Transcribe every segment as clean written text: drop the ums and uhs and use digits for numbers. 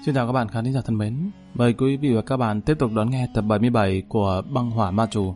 Xin chào các bạn khán giả thân mến. Mời quý vị và các bạn tiếp tục đón nghe tập 77 của Băng Hỏa Ma Trù.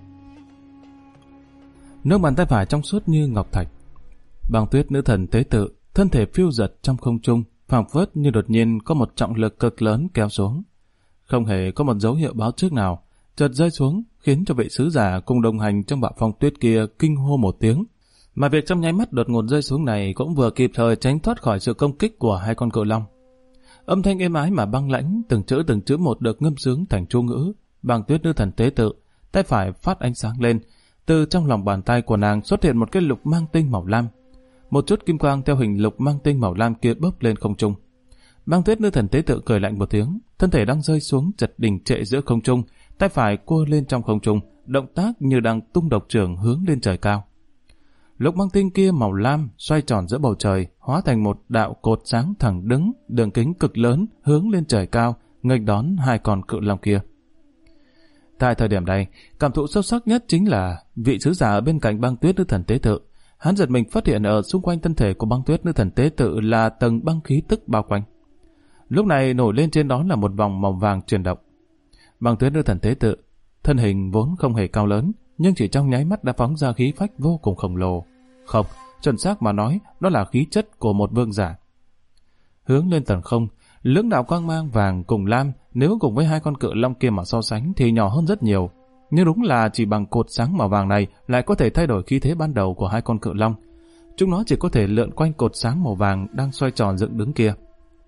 Nước bàn tay phải trong suốt như ngọc thạch. Băng Tuyết nữ thần tế tự, thân thể phiêu dật trong không trung, phảng phất như đột nhiên có một trọng lực cực lớn kéo xuống. Không hề có một dấu hiệu báo trước nào, chợt rơi xuống, khiến cho vị sứ giả cùng đồng hành trong bạo phong tuyết kia kinh hô một tiếng. Mà việc trong nháy mắt đột ngột rơi xuống này cũng vừa kịp thời tránh thoát khỏi sự công kích của hai con cự long. Âm thanh êm ái mà băng lãnh, từng chữ một được ngâm sướng thành chú ngữ. Băng Tuyết nữ thần tế tự, tay phải phát ánh sáng lên, từ trong lòng bàn tay của nàng xuất hiện một cái lục mang tinh màu lam. Một chút kim quang theo hình lục mang tinh màu lam kia bốc lên không trung. Băng Tuyết nữ thần tế tự cười lạnh một tiếng, thân thể đang rơi xuống chật đình trệ giữa không trung, tay phải cua lên trong không trung, động tác như đang tung độc trưởng hướng lên trời cao. Lục mang tinh kia màu lam xoay tròn giữa bầu trời, hóa thành một đạo cột sáng thẳng đứng, đường kính cực lớn hướng lên trời cao, nghênh đón hai con cự long kia. Tại thời điểm này, cảm thụ sâu sắc nhất chính là vị sứ giả ở bên cạnh Băng Tuyết nữ thần tế tự. Hắn giật mình phát hiện ở xung quanh thân thể của Băng Tuyết nữ thần tế tự là tầng băng khí tức bao quanh. Lúc này nổi lên trên đó là một vòng màu vàng chuyển động. Băng Tuyết nữ thần tế tự, thân hình vốn không hề cao lớn, nhưng chỉ trong nháy mắt đã phóng ra khí phách vô cùng khổng lồ. Không, chuẩn xác mà nói, đó là khí chất của một vương giả. Hướng lên tầng không, lưỡng đạo quang mang vàng cùng lam, nếu cùng với hai con cự long kia mà so sánh thì nhỏ hơn rất nhiều. Nhưng đúng là chỉ bằng cột sáng màu vàng này lại có thể thay đổi khí thế ban đầu của hai con cự long. Chúng nó chỉ có thể lượn quanh cột sáng màu vàng đang xoay tròn dựng đứng kia.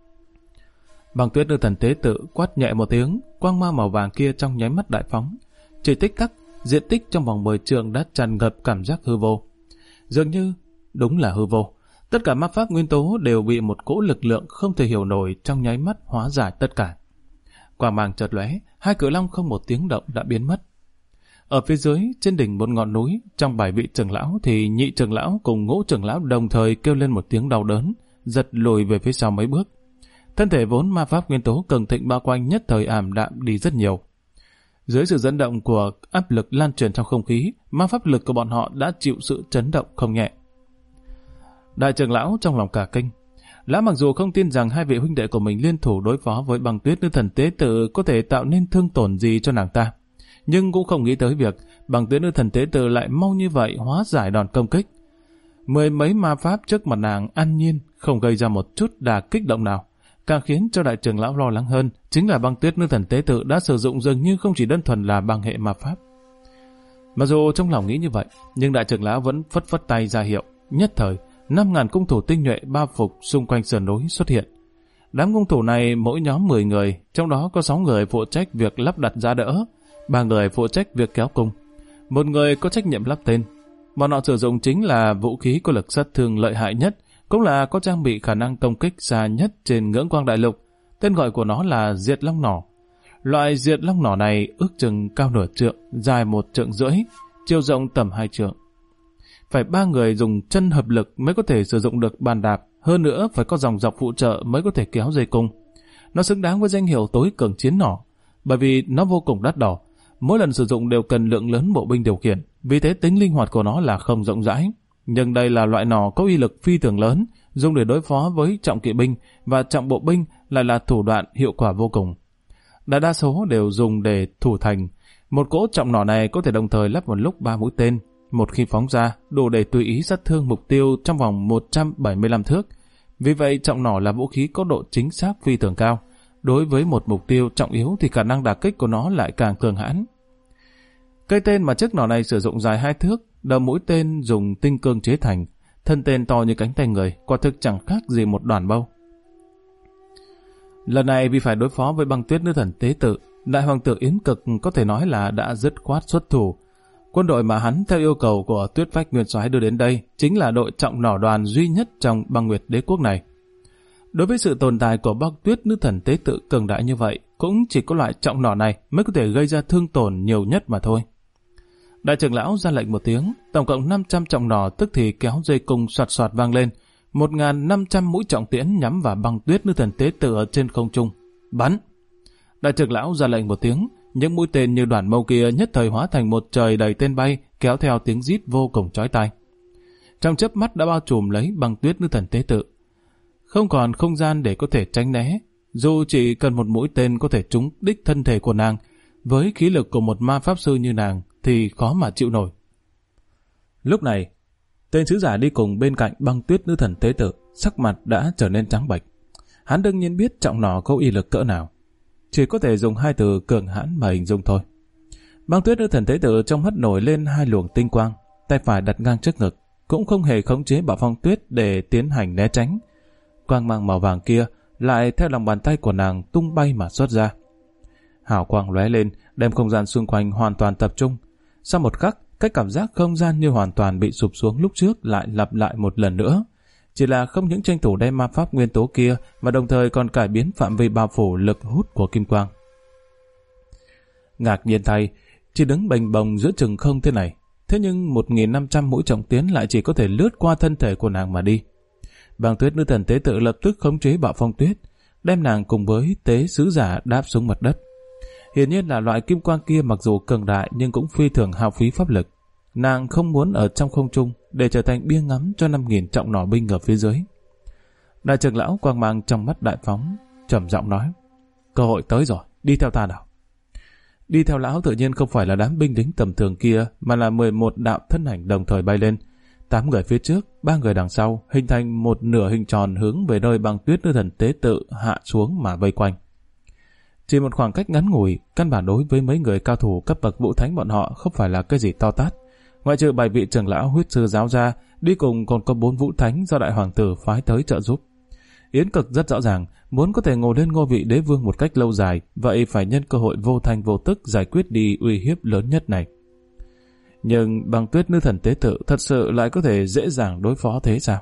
Băng Tuyết nữ thần tế tự quát nhẹ một tiếng, quang mang màu vàng kia trong nháy mắt đại phóng. Chỉ tích tắc, diện tích trong vòng 10 trượng đã tràn ngập cảm giác hư vô. Dường như đúng là hư vô. Tất cả ma pháp nguyên tố đều bị một cỗ lực lượng không thể hiểu nổi trong nháy mắt hóa giải tất cả. Quang mang chợt lóe, hai cự long không một tiếng động đã biến mất. Ở phía dưới, trên đỉnh một ngọn núi, trong 7 vị trưởng lão thì nhị trưởng lão cùng ngũ trưởng lão đồng thời kêu lên một tiếng đau đớn, giật lùi về phía sau mấy bước. Thân thể vốn ma pháp nguyên tố cường thịnh bao quanh nhất thời ảm đạm đi rất nhiều. Dưới sự dẫn động của áp lực lan truyền trong không khí, ma pháp lực của bọn họ đã chịu sự chấn động không nhẹ. Đại trưởng lão trong lòng cả kinh. Lão mặc dù không tin rằng hai vị huynh đệ của mình liên thủ đối phó với Băng Tuyết nữ thần tế tự có thể tạo nên thương tổn gì cho nàng ta, nhưng cũng không nghĩ tới việc Băng Tuyết nữ thần tế tự lại mau như vậy hóa giải đòn công kích. 10 mấy ma pháp trước mặt nàng an nhiên, không gây ra một chút đà kích động nào. Càng khiến cho đại trưởng lão lo lắng hơn chính là Băng Tuyết nữ thần tế tự đã sử dụng dường như không chỉ đơn thuần là băng hệ ma pháp. Mặc dù trong lòng nghĩ như vậy, nhưng đại trưởng lão vẫn phất phất tay ra hiệu. Nhất thời, 5.000 cung thủ tinh nhuệ bao phục xung quanh sườn núi xuất hiện. Đám cung thủ này mỗi nhóm 10 người, trong đó có 6 người phụ trách việc lắp đặt giá đỡ, 3 người phụ trách việc kéo cung, 1 người có trách nhiệm lắp tên. Bọn họ sử dụng chính là vũ khí có lực sát thương lợi hại nhất, cũng là có trang bị khả năng công kích xa nhất trên ngưỡng quang đại lục. Tên gọi của nó là diệt long nỏ. Loại diệt long nỏ này ước chừng cao nửa trượng, dài 1,5 trượng, chiều rộng tầm 2 trượng. Phải 3 người dùng chân hợp lực mới có thể sử dụng được bàn đạp, hơn nữa phải có dòng dọc phụ trợ mới có thể kéo dây cung. Nó xứng đáng với danh hiệu tối cường chiến nỏ, bởi vì nó vô cùng đắt đỏ. Mỗi lần sử dụng đều cần lượng lớn bộ binh điều khiển, vì thế tính linh hoạt của nó là không rộng rãi. Nhưng đây là loại nỏ có uy lực phi thường lớn, dùng để đối phó với trọng kỵ binh và trọng bộ binh lại là thủ đoạn hiệu quả vô cùng. Đại đa số đều dùng để thủ thành. Một cỗ trọng nỏ này có thể đồng thời lắp một lúc 3 mũi tên. Một khi phóng ra, đủ để tùy ý sát thương mục tiêu trong vòng 175 thước. Vì vậy, trọng nỏ là vũ khí có độ chính xác phi thường cao. Đối với một mục tiêu trọng yếu thì khả năng đả kích của nó lại càng cường hãn. Cây tên mà chiếc nỏ này sử dụng dài 2 thước, đầu mũi tên dùng tinh cương chế thành, thân tên to như cánh tay người, quả thực chẳng khác gì một đoàn bâu. Lần này vì phải đối phó với Băng Tuyết nữ thần tế tự, đại hoàng tử Yến Cực có thể nói là đã dứt khoát xuất thủ. Quân đội mà hắn theo yêu cầu của Tuyết Phách Nguyên Soái đưa đến đây chính là đội trọng nỏ đoàn duy nhất trong Băng Nguyệt Đế quốc này. Đối với sự tồn tại của Băng Tuyết nữ thần tế tự cường đại như vậy, cũng chỉ có loại trọng nỏ này mới có thể gây ra thương tổn nhiều nhất mà thôi. Đại trưởng lão ra lệnh một tiếng, tổng cộng 500 trọng nỏ tức thì kéo dây cung soạt soạt vang lên, 1.500 mũi trọng tiễn nhắm vào Băng Tuyết nữ thần tế tự ở trên không trung. Bắn! Đại trưởng lão ra lệnh một tiếng, những mũi tên như đoàn mâu kia nhất thời hóa thành một trời đầy tên bay, kéo theo tiếng rít vô cùng chói tai. Trong chớp mắt đã bao trùm lấy Băng Tuyết nữ thần tế tự. Không còn không gian để có thể tránh né, Dù chỉ cần một mũi tên có thể trúng đích thân thể của nàng, với khí lực của một ma pháp sư như nàng thì khó mà chịu nổi. Lúc này, tên sứ giả đi cùng bên cạnh Băng Tuyết nữ thần tế tự, sắc mặt đã trở nên trắng bệch. Hắn đương nhiên biết trọng nỏ có uy lực cỡ nào, chỉ có thể dùng hai từ cường hãn mà hình dung thôi. Băng Tuyết nữ thần tế tự trong mắt nổi lên hai luồng tinh quang, tay phải đặt ngang trước ngực, cũng không hề khống chế Bạo Phong Tuyết để tiến hành né tránh. Quang mang màu vàng kia lại theo lòng bàn tay của nàng tung bay mà xuất ra. Hào quang lóe lên, đem không gian xung quanh hoàn toàn tập trung. Sau một khắc, cái cảm giác không gian như hoàn toàn bị sụp xuống lúc trước lại lặp lại một lần nữa. Chỉ là không những tranh thủ đem ma pháp nguyên tố kia, mà đồng thời còn cải biến phạm vi bao phủ lực hút của kim quang. Ngạc nhiên thay, chỉ đứng bềnh bồng giữa chừng không thế này, thế nhưng 1500 mũi trọng tiến lại chỉ có thể lướt qua thân thể của nàng mà đi. Băng Tuyết nữ thần tế tự lập tức khống chế Bạo Phong Tuyết, đem nàng cùng với tế sứ giả đáp xuống mặt đất. Hiển nhiên là loại kim quang kia mặc dù cường đại nhưng cũng phi thường hao phí pháp lực. Nàng không muốn ở trong không trung để trở thành bia ngắm cho 5.000 trọng nỏ binh ở phía dưới. Đại trưởng lão quang mang trong mắt đại phóng, trầm giọng nói: cơ hội tới rồi, đi theo ta nào. Đi theo lão tự nhiên không phải là đám binh lính tầm thường kia, mà là 11 đạo thân ảnh đồng thời bay lên. 8 người phía trước, 3 người đằng sau, hình thành một nửa hình tròn hướng về nơi Băng Tuyết nữ thần tế tự hạ xuống mà vây quanh. Chỉ một khoảng cách ngắn ngủi, căn bản đối với mấy người cao thủ cấp bậc vũ thánh bọn họ không phải là cái gì to tát. Ngoại trừ 7 vị trưởng lão huyết sư giáo ra, đi cùng còn có 4 vũ thánh do đại hoàng tử phái tới trợ giúp. Yến Cực rất rõ ràng, muốn có thể ngồi lên ngôi vị đế vương một cách lâu dài, vậy phải nhân cơ hội vô thanh vô tức giải quyết đi uy hiếp lớn nhất này. Nhưng Băng Tuyết nữ thần tế tự thật sự lại có thể dễ dàng đối phó thế sao?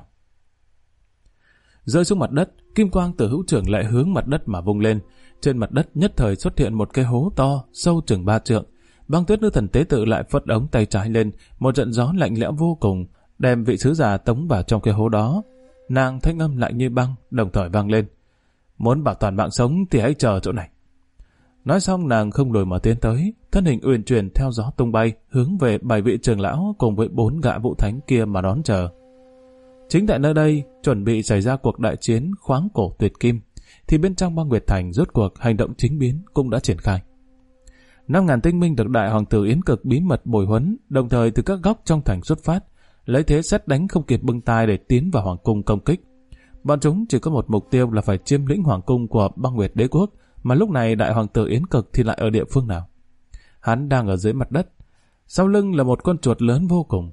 Rơi xuống mặt đất, kim quang từ hữu trưởng lại hướng mặt đất mà vung lên. Trên mặt đất nhất thời xuất hiện một cái hố to, sâu chừng 3 trượng. Băng Tuyết nữ thần tế tự lại phất ống tay trái lên, một trận gió lạnh lẽo vô cùng, đem vị sứ giả tống vào trong cái hố đó. Nàng thanh âm lạnh như băng, đồng thời vang lên: muốn bảo toàn mạng sống thì hãy chờ chỗ này. Nói xong nàng không lùi mà tiến tới, thân hình uyển chuyển theo gió tung bay, hướng về 7 vị trưởng lão cùng với 4 gã vũ thánh kia mà đón chờ. Chính tại nơi đây, chuẩn bị xảy ra cuộc đại chiến khoáng cổ tuyệt kim, thì bên trong Băng Nguyệt Thành rốt cuộc hành động chính biến cũng đã triển khai. 5.000 tinh binh được đại hoàng tử Yến Cực bí mật bồi huấn, đồng thời từ các góc trong thành xuất phát, lấy thế sét đánh không kịp bưng tai để tiến vào hoàng cung công kích. Bọn chúng chỉ có một mục tiêu là phải chiếm lĩnh hoàng cung của Băng Nguyệt Đế quốc, mà lúc này đại hoàng tử Yến Cực thì lại ở địa phương nào? Hắn đang ở dưới mặt đất, sau lưng là một con chuột lớn vô cùng.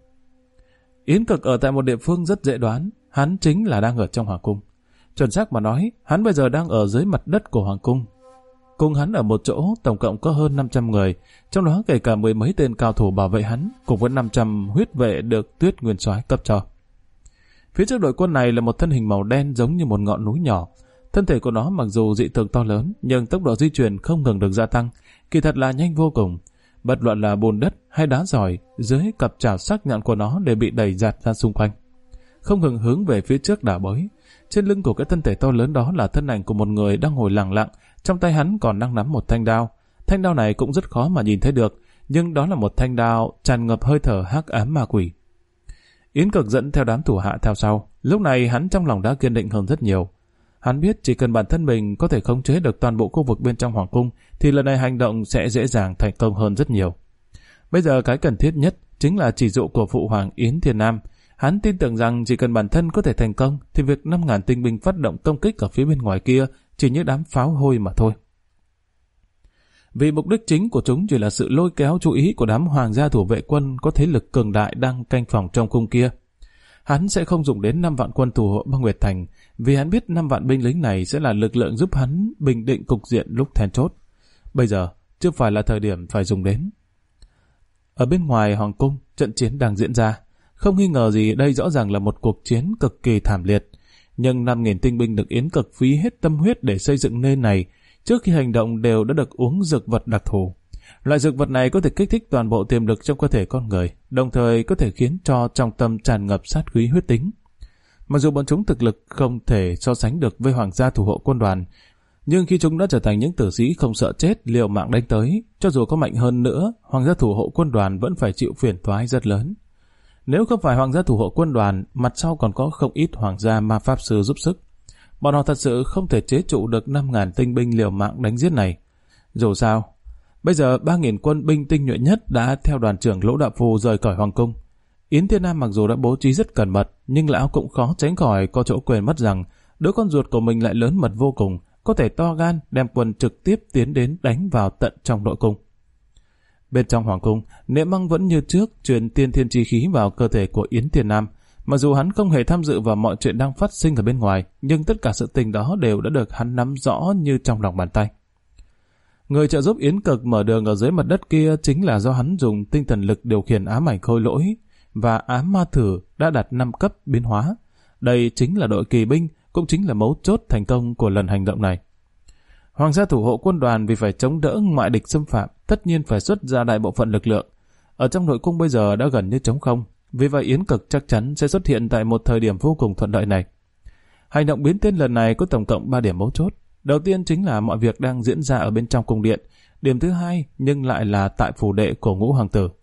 Yến Cực ở tại một địa phương rất dễ đoán, hắn chính là đang ở trong hoàng cung. Chuẩn xác mà nói, hắn bây giờ đang ở dưới mặt đất của hoàng cung. Cùng hắn ở một chỗ tổng cộng có hơn 500 người, trong đó kể cả 10 mấy tên cao thủ bảo vệ hắn, cùng với 500 huyết vệ được Tuyết Nguyên Soái cấp cho. Phía trước đội quân này là một thân hình màu đen giống như một ngọn núi nhỏ. Thân thể của nó mặc dù dị thường to lớn, nhưng tốc độ di chuyển không ngừng được gia tăng, kỳ thật là nhanh vô cùng. Bất luận là bùn đất hay đá giỏi, dưới cặp chảo sắc nhọn của nó đều bị đẩy dạt ra xung quanh, không ngừng hướng về phía trước đảo bới. Trên lưng của cái thân thể to lớn đó là thân ảnh của một người đang ngồi lặng lặng, trong tay hắn còn đang nắm một thanh đao. Thanh đao này cũng rất khó mà nhìn thấy được, nhưng đó là một thanh đao tràn ngập hơi thở hắc ám ma quỷ. Yến Cực dẫn theo đám thủ hạ theo sau, lúc này hắn trong lòng đã kiên định hơn rất nhiều. Hắn biết chỉ cần bản thân mình có thể khống chế được toàn bộ khu vực bên trong hoàng cung, thì lần này hành động sẽ dễ dàng thành công hơn rất nhiều. Bây giờ cái cần thiết nhất chính là chỉ dụ của phụ hoàng Yến Thiên Nam. Hắn tin tưởng rằng chỉ cần bản thân có thể thành công, thì việc 5.000 tinh binh phát động công kích ở phía bên ngoài kia chỉ như đám pháo hôi mà thôi. Vì mục đích chính của chúng chỉ là sự lôi kéo chú ý của đám hoàng gia thủ vệ quân có thế lực cường đại đang canh phòng trong cung kia. Hắn sẽ không dùng đến 5 vạn quân thủ hộ Băng Nguyệt Thành, vì hắn biết 5 vạn binh lính này sẽ là lực lượng giúp hắn bình định cục diện lúc then chốt. Bây giờ chưa phải là thời điểm phải dùng đến. Ở bên ngoài hoàng cung, trận chiến đang diễn ra. Không nghi ngờ gì đây rõ ràng là một cuộc chiến cực kỳ thảm liệt. Nhưng 5.000 tinh binh được Yến Cực phí hết tâm huyết để xây dựng nơi này, trước khi hành động đều đã được uống dược vật đặc thù. Loại dược vật này có thể kích thích toàn bộ tiềm lực trong cơ thể con người, đồng thời có thể khiến cho trong tâm tràn ngập sát khí huyết tính. Mặc dù bọn chúng thực lực không thể so sánh được với hoàng gia thủ hộ quân đoàn, nhưng khi chúng đã trở thành những tử sĩ không sợ chết liều mạng đánh tới, cho dù có mạnh hơn nữa, hoàng gia thủ hộ quân đoàn vẫn phải chịu phiền toái rất lớn. Nếu không phải hoàng gia thủ hộ quân đoàn, mặt sau còn có không ít hoàng gia ma pháp sư giúp sức. bọn họ thật sự không thể chế trụ được 5.000 tinh binh liều mạng đánh giết này. Dù sao, bây giờ 3.000 quân binh tinh nhuệ nhất đã theo đoàn trưởng Lỗ Đạo Phu rời khỏi hoàng cung. Yến Thiên Nam mặc dù đã bố trí rất cẩn mật, nhưng lão cũng khó tránh khỏi có chỗ quên mất rằng đứa con ruột của mình lại lớn mật vô cùng, có thể to gan đem quân trực tiếp tiến đến đánh vào tận trong nội cung. Bên trong hoàng cung, Niệm Băng vẫn như trước truyền tiên thiên chi khí vào cơ thể của Yến Thiên Nam. Mặc dù hắn không hề tham dự vào mọi chuyện đang phát sinh ở bên ngoài, nhưng tất cả sự tình đó đều đã được hắn nắm rõ như trong lòng bàn tay. Người trợ giúp Yến Cực mở đường ở dưới mặt đất kia chính là do hắn dùng tinh thần lực điều khiển ám ảnh khôi lỗi và ám ma thử đã đạt 5 cấp biến hóa. Đây chính là đội kỳ binh, cũng chính là mấu chốt thành công của lần hành động này. Hoàng gia thủ hộ quân đoàn vì phải chống đỡ ngoại địch xâm phạm, tất nhiên phải xuất ra đại bộ phận lực lượng. Ở trong nội cung bây giờ đã gần như trống không, vì vậy Yến Cực chắc chắn sẽ xuất hiện tại một thời điểm vô cùng thuận lợi này. Hành động biến tên lần này có tổng cộng 3 điểm mấu chốt. Đầu tiên chính là mọi việc đang diễn ra ở bên trong cung điện. Điểm thứ hai nhưng lại là tại phủ đệ của Ngũ Hoàng tử.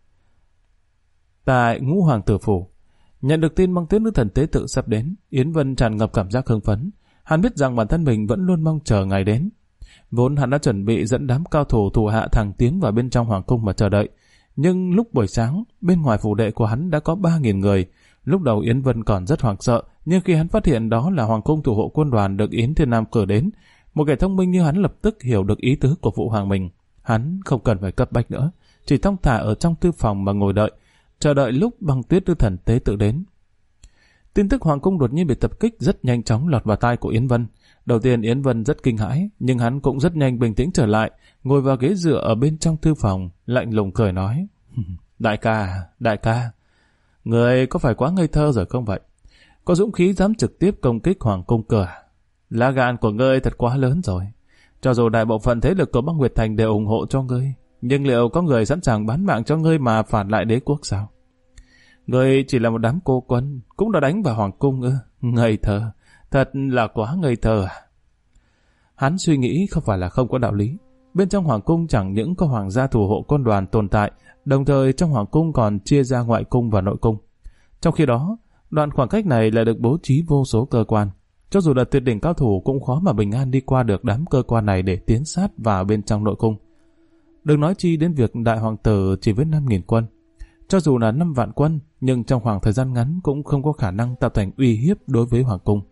Tại Ngũ Hoàng tử phủ, nhận được tin Băng Tuyết nữ thần tế tự sắp đến, Yến Vân tràn ngập cảm giác hưng phấn. Hắn biết rằng bản thân mình vẫn luôn mong chờ ngày đến. Vốn hắn đã chuẩn bị dẫn đám cao thủ thủ hạ thẳng tiến vào bên trong hoàng cung mà chờ đợi. Nhưng lúc buổi sáng, bên ngoài phủ đệ của hắn đã có 3.000 người. Lúc đầu Yến Vân còn rất hoảng sợ, nhưng khi hắn phát hiện đó là hoàng cung thủ hộ quân đoàn được Yến Thiên Nam cử đến, một kẻ thông minh như hắn lập tức hiểu được ý tứ của phụ hoàng mình. Hắn không cần phải cấp bách nữa, chỉ thong thả ở trong thư phòng mà ngồi đợi, chờ đợi lúc Băng Tuyết nữ thần tế tự đến. Tin tức hoàng cung đột nhiên bị tập kích rất nhanh chóng lọt vào tai của Yến Vân. Đầu tiên Yến Vân rất kinh hãi, nhưng hắn cũng rất nhanh bình tĩnh trở lại, ngồi vào ghế dựa ở bên trong thư phòng, lạnh lùng cười nói: đại ca, người có phải quá ngây thơ rồi không vậy? Có dũng khí dám trực tiếp công kích hoàng cung cửa? Lá gan của ngươi thật quá lớn rồi. Cho dù đại bộ phận thế lực của Bắc Nguyệt Thành đều ủng hộ cho ngươi, nhưng liệu có người sẵn sàng bán mạng cho ngươi mà phản lại đế quốc sao? Ngươi chỉ là một đám cô quân, cũng đã đánh vào hoàng cung ư? Ngây thơ, thật là quá ngây thơ à? Hắn suy nghĩ không phải là không có đạo lý. Bên trong hoàng cung chẳng những có hoàng gia thủ hộ quân đoàn tồn tại, đồng thời trong hoàng cung còn chia ra ngoại cung và nội cung. Trong khi đó, đoạn khoảng cách này lại được bố trí vô số cơ quan. Cho dù là tuyệt đỉnh cao thủ cũng khó mà bình an đi qua được đám cơ quan này để tiến sát vào bên trong nội cung. Đừng nói chi đến việc đại hoàng tử chỉ với 5.000 quân. Cho dù là 5 vạn quân, nhưng trong khoảng thời gian ngắn cũng không có khả năng tạo thành uy hiếp đối với hoàng cung.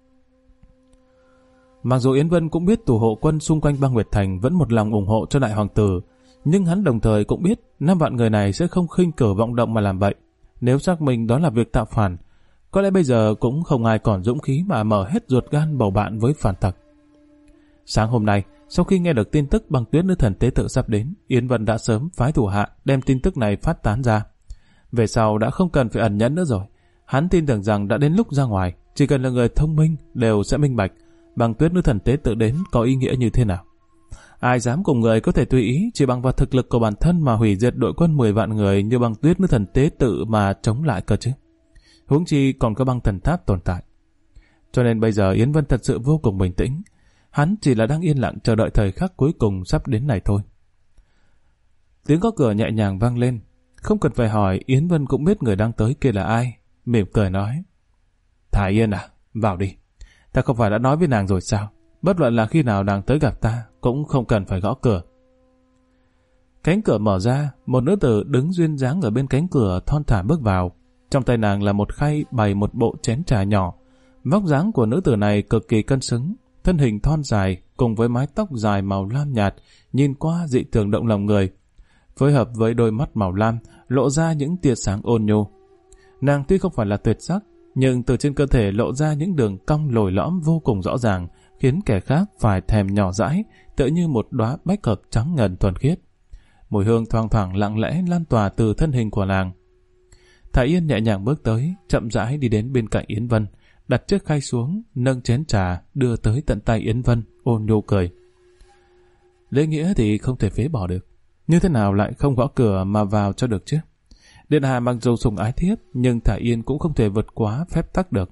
Mặc dù Yến Vân cũng biết thủ hộ quân xung quanh Băng Nguyệt Thành vẫn một lòng ủng hộ cho đại hoàng tử, nhưng hắn đồng thời cũng biết 5 vạn người này sẽ không khinh cử vọng động mà làm vậy. Nếu xác minh đó là việc tạo phản, có lẽ bây giờ cũng không ai còn dũng khí mà mở hết ruột gan bầu bạn với phản tặc. Sáng hôm nay, sau khi nghe được tin tức Băng Tuyết nữ thần tế tự sắp đến, Yến Vân đã sớm phái thủ hạ đem tin tức này phát tán ra. Về sau đã không cần phải ẩn nhẫn nữa rồi. Hắn tin tưởng rằng đã đến lúc ra ngoài, chỉ cần là người thông minh đều sẽ minh bạch Băng Tuyết nữ thần tế tự đến có ý nghĩa như thế nào. Ai dám cùng người có thể tùy ý chỉ bằng vào thực lực của bản thân mà hủy diệt đội quân 10 vạn người như Băng Tuyết nữ thần tế tự mà chống lại cơ chứ? Huống chi còn có băng thần tháp tồn tại. Cho nên bây giờ Yến Vân thật sự vô cùng bình tĩnh. Hắn chỉ là đang yên lặng chờ đợi thời khắc cuối cùng sắp đến này thôi. Tiếng gõ cửa nhẹ nhàng vang lên. Không cần phải hỏi, Yến Vân cũng biết người đang tới kia là ai. Mỉm cười nói: Thả Yên à, vào đi. Ta không phải đã nói với nàng rồi sao? Bất luận là khi nào nàng tới gặp ta, cũng không cần phải gõ cửa. Cánh cửa mở ra, một nữ tử đứng duyên dáng ở bên cánh cửa thon thả bước vào. Trong tay nàng là một khay bày một bộ chén trà nhỏ. Vóc dáng của nữ tử này cực kỳ cân xứng, thân hình thon dài cùng với mái tóc dài màu lam nhạt, nhìn qua dị thường động lòng người. Phối hợp với đôi mắt màu lam, lộ ra những tia sáng ôn nhu. Nàng tuy không phải là tuyệt sắc, nhưng từ trên cơ thể lộ ra những đường cong lồi lõm vô cùng rõ ràng, khiến kẻ khác phải thèm nhỏ dãi, tựa như một đóa bách hợp trắng ngần thuần khiết. Mùi hương thoang thoảng lặng lẽ lan tỏa từ thân hình của nàng. Thả Yên nhẹ nhàng bước tới, chậm rãi đi đến bên cạnh Yến Vân, đặt chiếc khay xuống, nâng chén trà đưa tới tận tay Yến Vân, ôn nhu cười. Lễ nghĩa thì không thể phế bỏ được, như thế nào lại không gõ cửa mà vào cho được chứ? Điện hạ mặc dù sủng ái thiếp, nhưng Thả Yên cũng không thể vượt quá phép tắc được.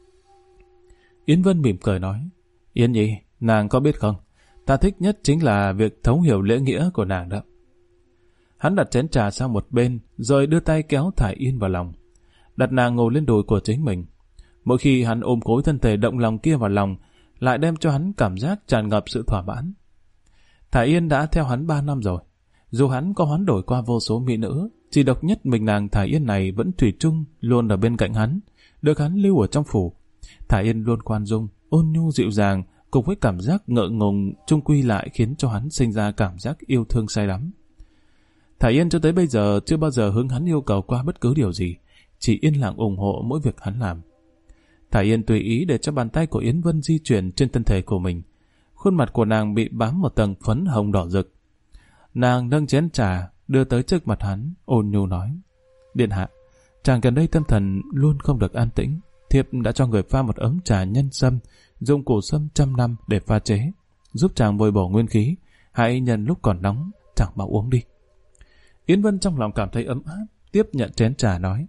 Yến Vân mỉm cười nói: Yên Nhi, nàng có biết không, ta thích nhất chính là việc thấu hiểu lễ nghĩa của nàng đó. Hắn đặt chén trà sang một bên, rồi đưa tay kéo Thả Yên vào lòng, đặt nàng ngồi lên đùi của chính mình. Mỗi khi hắn ôm khối thân thể động lòng kia vào lòng, lại đem cho hắn cảm giác tràn ngập sự thỏa mãn. Thả Yên đã theo hắn 3 năm rồi. Dù hắn có hoán đổi qua vô số mỹ nữ, chỉ độc nhất mình nàng Thả Yên này vẫn thủy chung luôn ở bên cạnh hắn, được hắn lưu ở trong phủ. Thả Yên luôn khoan dung, ôn nhu dịu dàng, cùng với cảm giác ngượng ngùng chung quy lại khiến cho hắn sinh ra cảm giác yêu thương say đắm. Thả Yên cho tới bây giờ chưa bao giờ hướng hắn yêu cầu qua bất cứ điều gì, chỉ yên lặng ủng hộ mỗi việc hắn làm. Thả Yên tùy ý để cho bàn tay của Yến Vân di chuyển trên thân thể của mình. Khuôn mặt của nàng bị bám một tầng phấn hồng đỏ rực. Nàng nâng chén trà đưa tới trước mặt hắn, ôn nhu nói: Điện hạ, chàng gần đây tâm thần luôn không được an tĩnh. Thiếp đã cho người pha một ấm trà nhân sâm, dùng củ sâm 100 năm để pha chế, giúp chàng bồi bổ nguyên khí. Hãy nhân lúc còn nóng, chàng mau uống đi. Yến Vân trong lòng cảm thấy ấm áp, tiếp nhận chén trà nói: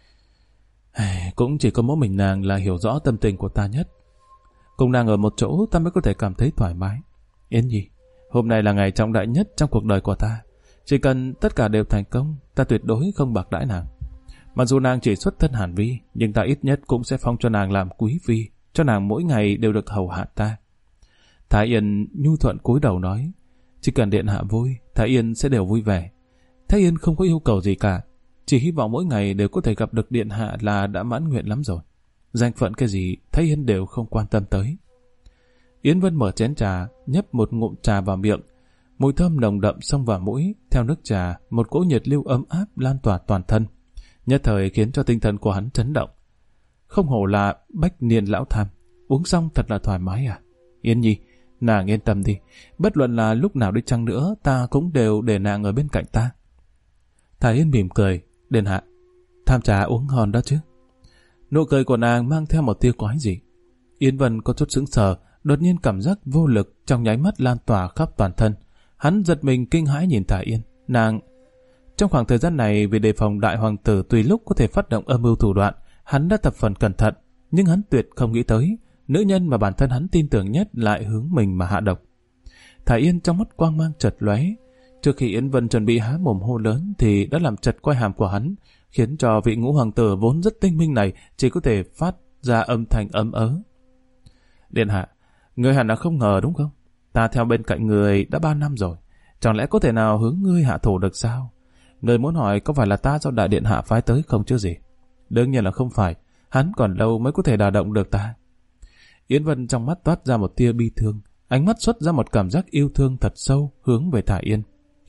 Cũng chỉ có mỗi mình nàng là hiểu rõ tâm tình của ta nhất. Cùng nàng ở một chỗ ta mới có thể cảm thấy thoải mái. Yến Nhi, hôm nay là ngày trọng đại nhất trong cuộc đời của ta. Chỉ cần tất cả đều thành công, ta tuyệt đối không bạc đãi nàng. Mặc dù nàng chỉ xuất thân Hàn Vi, nhưng ta ít nhất cũng sẽ phong cho nàng làm quý phi, cho nàng mỗi ngày đều được hầu hạ ta. Thả Yên nhu thuận cúi đầu nói: Chỉ cần điện hạ vui, Thả Yên sẽ đều vui vẻ. Thả Yên không có yêu cầu gì cả, chỉ hy vọng mỗi ngày đều có thể gặp được điện hạ là đã mãn nguyện lắm rồi. Danh phận cái gì, Thả Yên đều không quan tâm tới. Yến Vân mở chén trà, nhấp một ngụm trà vào miệng. Mùi thơm nồng đậm xông vào mũi, theo nước trà, một cỗ nhiệt lưu ấm áp lan tỏa toàn thân, nhất thời khiến cho tinh thần của hắn chấn động. Không hổ là bách niên lão tham, uống xong thật là thoải mái à. Yên Nhi, nàng yên tâm đi, bất luận là lúc nào đi chăng nữa, ta cũng đều để nàng ở bên cạnh ta. Thả Yên mỉm cười: Điện hạ, tham trà uống ngon đó chứ. Nụ cười của nàng mang theo một tia quái dị. Yến Vân có chút sững sờ, đột nhiên cảm giác vô lực trong nháy mắt lan tỏa khắp toàn thân. Hắn giật mình kinh hãi nhìn Thả Yên. Nàng... Trong khoảng thời gian này, vì đề phòng đại hoàng tử tùy lúc có thể phát động âm mưu thủ đoạn, hắn đã thập phần cẩn thận, nhưng hắn tuyệt không nghĩ tới nữ nhân mà bản thân hắn tin tưởng nhất lại hướng mình mà hạ độc. Thả Yên trong mắt quang mang chợt lóe. Trước khi Yến Vân chuẩn bị há mồm hô lớn thì đã làm chật quai hàm của hắn, khiến cho vị ngũ hoàng tử vốn rất tinh minh này chỉ có thể phát ra âm thanh ấm ớ. Điện hạ, người hẳn là không ngờ đúng không? Ta theo bên cạnh người đã 3 năm rồi, chẳng lẽ có thể nào hướng ngươi hạ thủ được sao? Người muốn hỏi có phải là ta do đại điện hạ phái tới không chứ gì? Đương nhiên là không phải, hắn còn lâu mới có thể đả động được ta. Yến Vân trong mắt toát ra một tia bi thương, ánh mắt xuất ra một cảm giác yêu thương thật sâu hướng về Thả Yên.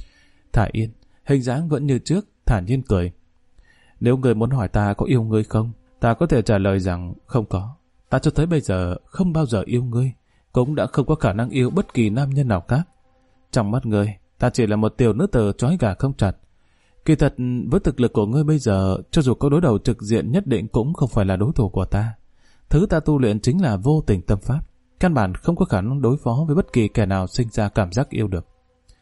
Thả Yên, hình dáng vẫn như trước, thản nhiên cười. Nếu người muốn hỏi ta có yêu ngươi không, ta có thể trả lời rằng không có. Ta cho tới bây giờ không bao giờ yêu ngươi, cũng đã không có khả năng yêu bất kỳ nam nhân nào khác. Trong mắt ngươi, ta chỉ là một tiểu nữ tử trói gà không chặt. Kỳ thật, với thực lực của ngươi bây giờ, cho dù có đối đầu trực diện nhất định cũng không phải là đối thủ của ta. Thứ ta tu luyện chính là vô tình tâm pháp, căn bản không có khả năng đối phó với bất kỳ kẻ nào sinh ra cảm giác yêu được.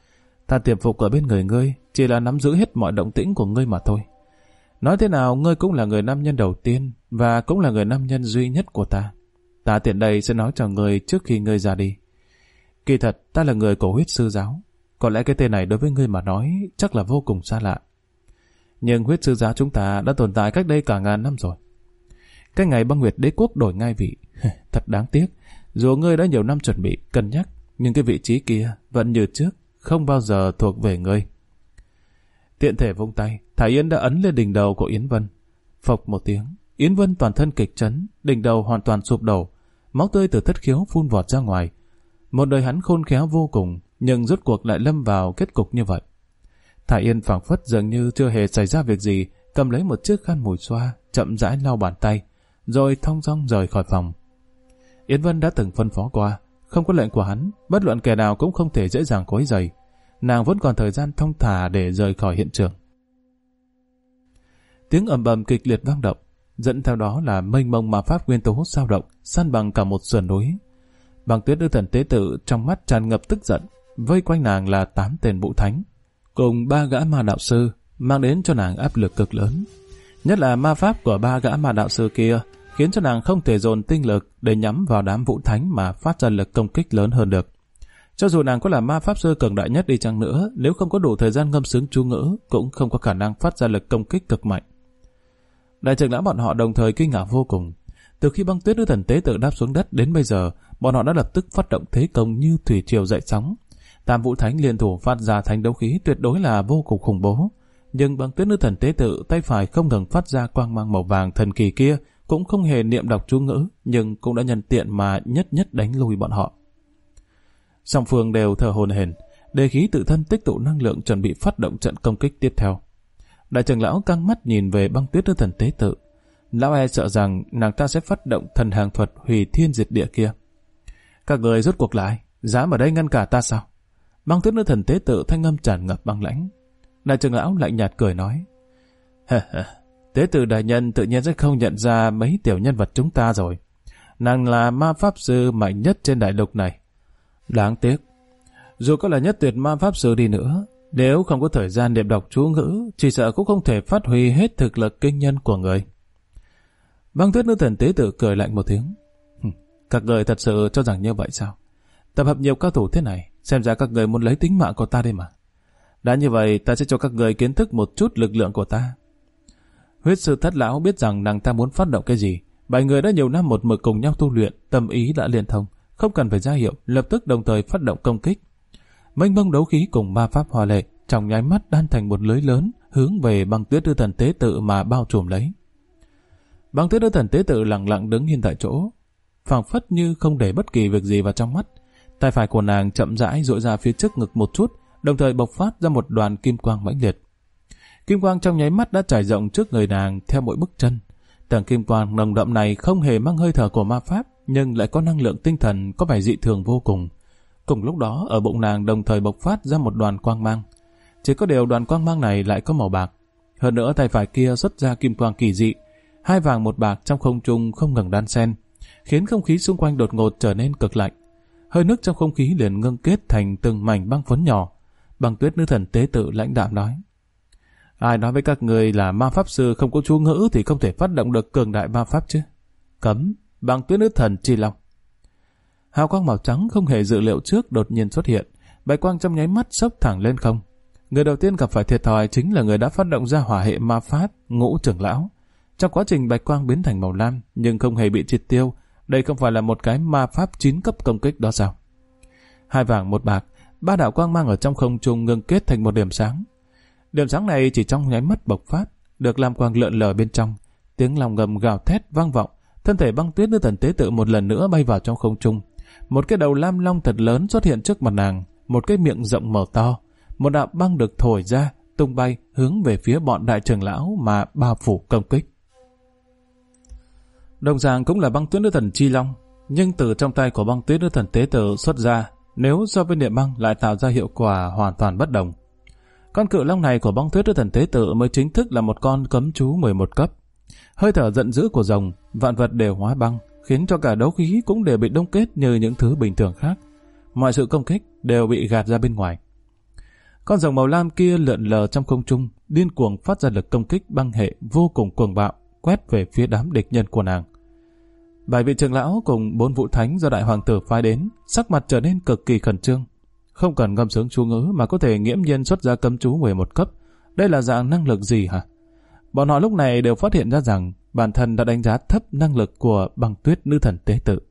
Ta tiềm phục ở bên người ngươi, chỉ là nắm giữ hết mọi động tĩnh của ngươi mà thôi. Nói thế nào, ngươi cũng là người nam nhân đầu tiên, và cũng là người nam nhân duy nhất của ta. Ta tiện đây sẽ nói cho ngươi trước khi ngươi ra đi. Kỳ thật, ta là người của huyết sư giáo. Có lẽ cái tên này đối với ngươi mà nói chắc là vô cùng xa lạ. Nhưng huyết sư giáo chúng ta đã tồn tại cách đây cả ngàn năm rồi. Cái ngày Băng Nguyệt Đế Quốc đổi ngai vị, thật đáng tiếc. Dù ngươi đã nhiều năm chuẩn bị, cân nhắc, nhưng cái vị trí kia vẫn như trước, không bao giờ thuộc về ngươi. Tiện thể vung tay, Thả Yên đã ấn lên đỉnh đầu của Yến Vân. Phộc một tiếng, Yến Vân toàn thân kịch chấn, đỉnh đầu hoàn toàn sụp đổ, máu tươi từ thất khiếu phun vọt ra ngoài. Một đời hắn khôn khéo vô cùng, nhưng rốt cuộc lại lâm vào kết cục như vậy. Thả Yên phảng phất dường như chưa hề xảy ra việc gì, cầm lấy một chiếc khăn mùi xoa, chậm rãi lau bàn tay, rồi thong dong rời khỏi phòng. Yến Vân đã từng phân phó qua, không có lệnh của hắn, bất luận kẻ nào cũng không thể dễ dàng quấy rầy. Nàng vẫn còn thời gian thong thả để rời khỏi hiện trường. Tiếng ầm ầm kịch liệt vang động, dẫn theo đó là mênh mông ma pháp nguyên tố sao động, san bằng cả một sườn núi. Băng Tuyết nữ thần tế tự trong mắt tràn ngập tức giận, vây quanh nàng là 8 tên vũ thánh, cùng 3 gã ma đạo sư, mang đến cho nàng áp lực cực lớn. Nhất là ma pháp của 3 gã ma đạo sư kia, khiến cho nàng không thể dồn tinh lực để nhắm vào đám vũ thánh mà phát ra lực công kích lớn hơn được. Cho dù nàng có là ma pháp sư cường đại nhất đi chăng nữa, nếu không có đủ thời gian ngâm sướng chú ngữ, cũng không có khả năng phát ra lực công kích cực mạnh. Đại trưởng lão bọn họ đồng thời kinh ngạc vô cùng. Từ khi Băng Tuyết nữ thần tế tự đáp xuống đất đến bây giờ, bọn họ đã lập tức phát động thế công như thủy triều dậy sóng. Tam Vũ Thánh liên thủ phát ra thánh đấu khí tuyệt đối là vô cùng khủng bố. Nhưng Băng Tuyết Nữ Thần tế tự tay phải không ngừng phát ra quang mang màu vàng thần kỳ kia, cũng không hề niệm đọc chú ngữ, nhưng cũng đã nhân tiện mà nhất đánh lui bọn họ. Song phương đều thở hổn hển, đề khí tự thân tích tụ năng lượng chuẩn bị phát động trận công kích tiếp theo. Đại trưởng lão căng mắt nhìn về Băng Tuyết Nữ Thần tế tự. Lão e sợ rằng nàng ta sẽ phát động thần hàng thuật hủy thiên diệt địa kia. Các người rốt cuộc lại, dám ở đây ngăn cả ta sao? Băng Tuyết Nữ Thần tế tự thanh âm tràn ngập băng lãnh. Đại trưởng lão lạnh nhạt cười nói: tế tự đại nhân tự nhiên sẽ không nhận ra mấy tiểu nhân vật chúng ta rồi. Nàng là ma pháp sư mạnh nhất trên đại lục này. Đáng tiếc, dù có là nhất tuyệt ma pháp sư đi nữa, nếu không có thời gian niệm đọc chú ngữ, chỉ sợ cũng không thể phát huy hết thực lực kinh nhân của người. Băng Tuyết Nữ Thần tế tự cười lạnh một tiếng. Các người thật sự cho rằng như vậy sao? Tập hợp nhiều cao thủ thế này, xem ra các người muốn lấy tính mạng của ta đây mà. Đã như vậy, ta sẽ cho các người kiến thức một chút lực lượng của ta. Huyết sư Thất lão biết rằng nàng ta muốn phát động cái gì. 7 người đã nhiều năm một mực cùng nhau tu luyện, tâm ý đã liên thông, không cần phải ra hiệu, lập tức đồng thời phát động công kích. Mênh mông đấu khí cùng ma pháp hoa lệ trong nháy mắt đan thành một lưới lớn hướng về Băng Tuyết Nữ Thần tế tự mà bao trùm lấy. Băng Tuyết Nữ Thần tế tự lặng lặng đứng yên tại chỗ, phảng phất như không để bất kỳ việc gì vào trong mắt. Tay phải của nàng chậm rãi duỗi ra phía trước ngực một chút, đồng thời bộc phát ra một đoàn kim quang mãnh liệt. Kim quang trong nháy mắt đã trải rộng trước người nàng theo mỗi bước chân. Tầng kim quang nồng đậm này không hề mang hơi thở của ma pháp, nhưng lại có năng lượng tinh thần có vẻ dị thường vô cùng. Cùng lúc đó, ở bụng nàng đồng thời bộc phát ra một đoàn quang mang. Chỉ có điều đoàn quang mang này lại có màu bạc. Hơn nữa tay phải kia xuất ra kim quang kỳ dị, 2 vàng 1 bạc trong không trung không ngừng đan xen, khiến không khí xung quanh đột ngột trở nên cực lạnh. Hơi nước trong không khí liền ngưng kết thành từng mảnh băng phấn nhỏ. Băng Tuyết Nữ Thần tế tự lãnh đạm nói: ai nói với các người là ma pháp sư không có chú ngữ thì không thể phát động được cường đại ma pháp chứ? Cấm. Băng Tuyết Nữ Thần Chi Long. Hào quang màu trắng không hề dự liệu trước đột nhiên xuất hiện, bạch quang trong nháy mắt xốc thẳng lên không. Người đầu tiên gặp phải thiệt thòi chính là người đã phát động ra hỏa hệ ma pháp, Ngũ trưởng lão. Trong quá trình bạch quang biến thành màu lam nhưng không hề bị triệt tiêu, đây không phải là một cái ma pháp 9 cấp công kích đó sao? 2 vàng 1 bạc, 3 đạo quang mang ở trong không trung ngưng kết thành một điểm sáng. Điểm sáng này chỉ trong nháy mắt bộc phát, được lam quang lượn lờ bên trong, tiếng lòng ngầm gào thét vang vọng. Thân thể Băng Tuyết Nữ Thần tế tự một lần nữa bay vào trong không trung. Một cái đầu lam long thật lớn xuất hiện trước mặt nàng, một cái miệng rộng mở to, một đạo băng được thổi ra, tung bay hướng về phía bọn đại trưởng lão mà bao phủ công kích. Đồng dạng cũng là Băng Tuyết Nữ Thần Chi Long, nhưng từ trong tay của Băng Tuyết Nữ Thần tế tự xuất ra, nếu so với niệm băng lại tạo ra hiệu quả hoàn toàn bất đồng. Con cự long này của Băng Tuyết Nữ Thần tế tự mới chính thức là một con cấm chú 11 cấp. Hơi thở giận dữ của rồng, vạn vật đều hóa băng, khiến cho cả đấu khí cũng đều bị đông kết như những thứ bình thường khác. Mọi sự công kích đều bị gạt ra bên ngoài. Con rồng màu lam kia lượn lờ trong không trung, điên cuồng phát ra lực công kích băng hệ vô cùng cuồng bạo, quét về phía đám địch nhân của nàng. 7 vị trưởng lão cùng 4 vũ thánh do đại hoàng tử phái đến, sắc mặt trở nên cực kỳ khẩn trương. Không cần ngâm sướng chú ngữ mà có thể nghiễm nhiên xuất ra cấm chú 11 cấp. Đây là dạng năng lực gì hả? Bọn họ lúc này đều phát hiện ra rằng bản thân đã đánh giá thấp năng lực của Băng Tuyết Nữ Thần tế tự.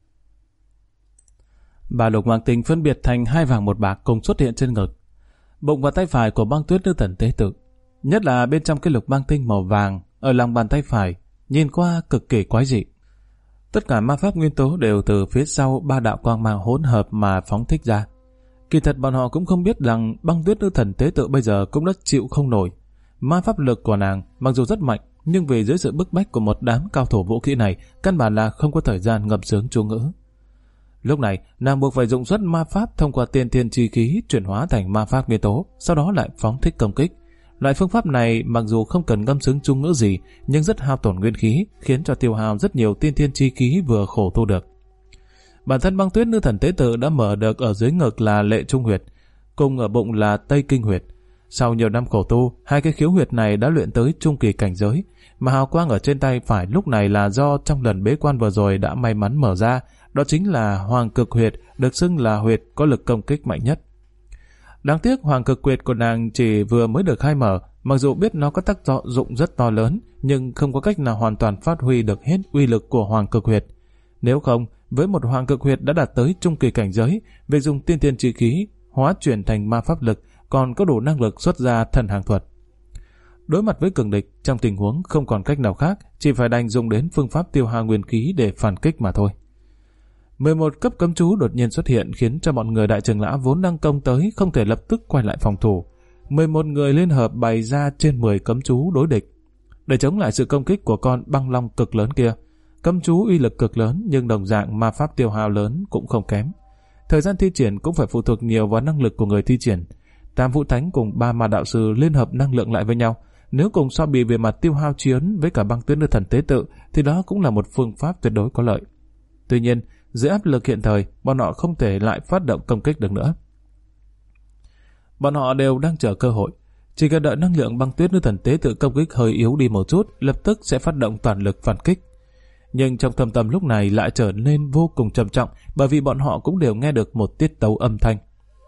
3 lục mang tinh phân biệt thành 2 vàng 1 bạc cùng xuất hiện trên ngực, bụng và tay phải của Băng Tuyết Nữ Thần tế tự. Nhất là bên trong cái lục mang tinh màu vàng ở lòng bàn tay phải, nhìn qua cực kỳ quái dị. Tất cả ma pháp nguyên tố đều từ phía sau 3 đạo quang mang hỗn hợp mà phóng thích ra. Kỳ thật bọn họ cũng không biết rằng Băng Tuyết Nữ Thần tế tự bây giờ cũng đã chịu không nổi. Ma pháp lực của nàng mặc dù rất mạnh, nhưng vì dưới sự bức bách của một đám cao thủ vũ khí này, căn bản là không có thời gian ngâm sướng chú ngữ. Lúc này, nàng buộc phải dụng xuất ma pháp thông qua tiên thiên chi khí chuyển hóa thành ma pháp nguyên tố, sau đó lại phóng thích công kích. Loại phương pháp này mặc dù không cần ngâm sướng chú ngữ gì, nhưng rất hao tổn nguyên khí, khiến cho tiêu hao rất nhiều tiên thiên chi khí vừa khổ tu được. Bản thân Băng Tuyết Nữ Thần tế tự đã mở được ở dưới ngực là Lệ Trung huyệt, cùng ở bụng là Tây Kinh huyệt. Sau nhiều năm khổ tu, 2 cái khiếu huyệt này đã luyện tới trung kỳ cảnh giới, mà hào quang ở trên tay phải lúc này là do trong lần bế quan vừa rồi đã may mắn mở ra, đó chính là Hoàng Cực huyệt, được xưng là huyệt có lực công kích mạnh nhất. Đáng tiếc Hoàng Cực huyệt của nàng chỉ vừa mới được khai mở, mặc dù biết nó có tác dụng rất to lớn, nhưng không có cách nào hoàn toàn phát huy được hết uy lực của Hoàng Cực huyệt. Nếu không, Với một hoàng cực huyệt đã đạt tới trung kỳ cảnh giới, việc dùng tiên thiên chi khí hóa chuyển thành ma pháp lực còn có đủ năng lực xuất ra thần hàng thuật. Đối mặt với cường địch, trong tình huống không còn cách nào khác, chỉ phải đành dùng đến phương pháp tiêu hao nguyên khí để phản kích mà thôi. 11 cấp cấm chú đột nhiên xuất hiện khiến cho bọn người đại trưởng lão vốn đang công tới không thể lập tức quay lại phòng thủ. 11 người liên hợp bày ra trên 10 cấm chú đối địch. Để chống lại sự công kích của con băng long cực lớn kia, cấm chú uy lực cực lớn nhưng đồng dạng ma pháp tiêu hao lớn cũng không kém. Thời gian thi triển cũng phải phụ thuộc nhiều vào năng lực của người thi triển. Tam Vũ Thánh cùng 3 ma đạo sư liên hợp năng lượng lại với nhau. Nếu cùng so bì về mặt tiêu hao chiến với cả Băng Tuyết Nữ Thần tế tự thì đó cũng là một phương pháp tuyệt đối có lợi. Tuy nhiên, dưới áp lực hiện thời, bọn họ không thể lại phát động công kích được nữa. Bọn họ đều đang chờ cơ hội. Chỉ cần đợi năng lượng Băng Tuyết Nữ Thần tế tự công kích hơi yếu đi một chút, lập tức sẽ phát động toàn lực phản kích. Nhưng trong thâm tâm lúc này lại trở nên vô cùng trầm trọng, bởi vì bọn họ cũng đều nghe được một tiết tấu âm thanh.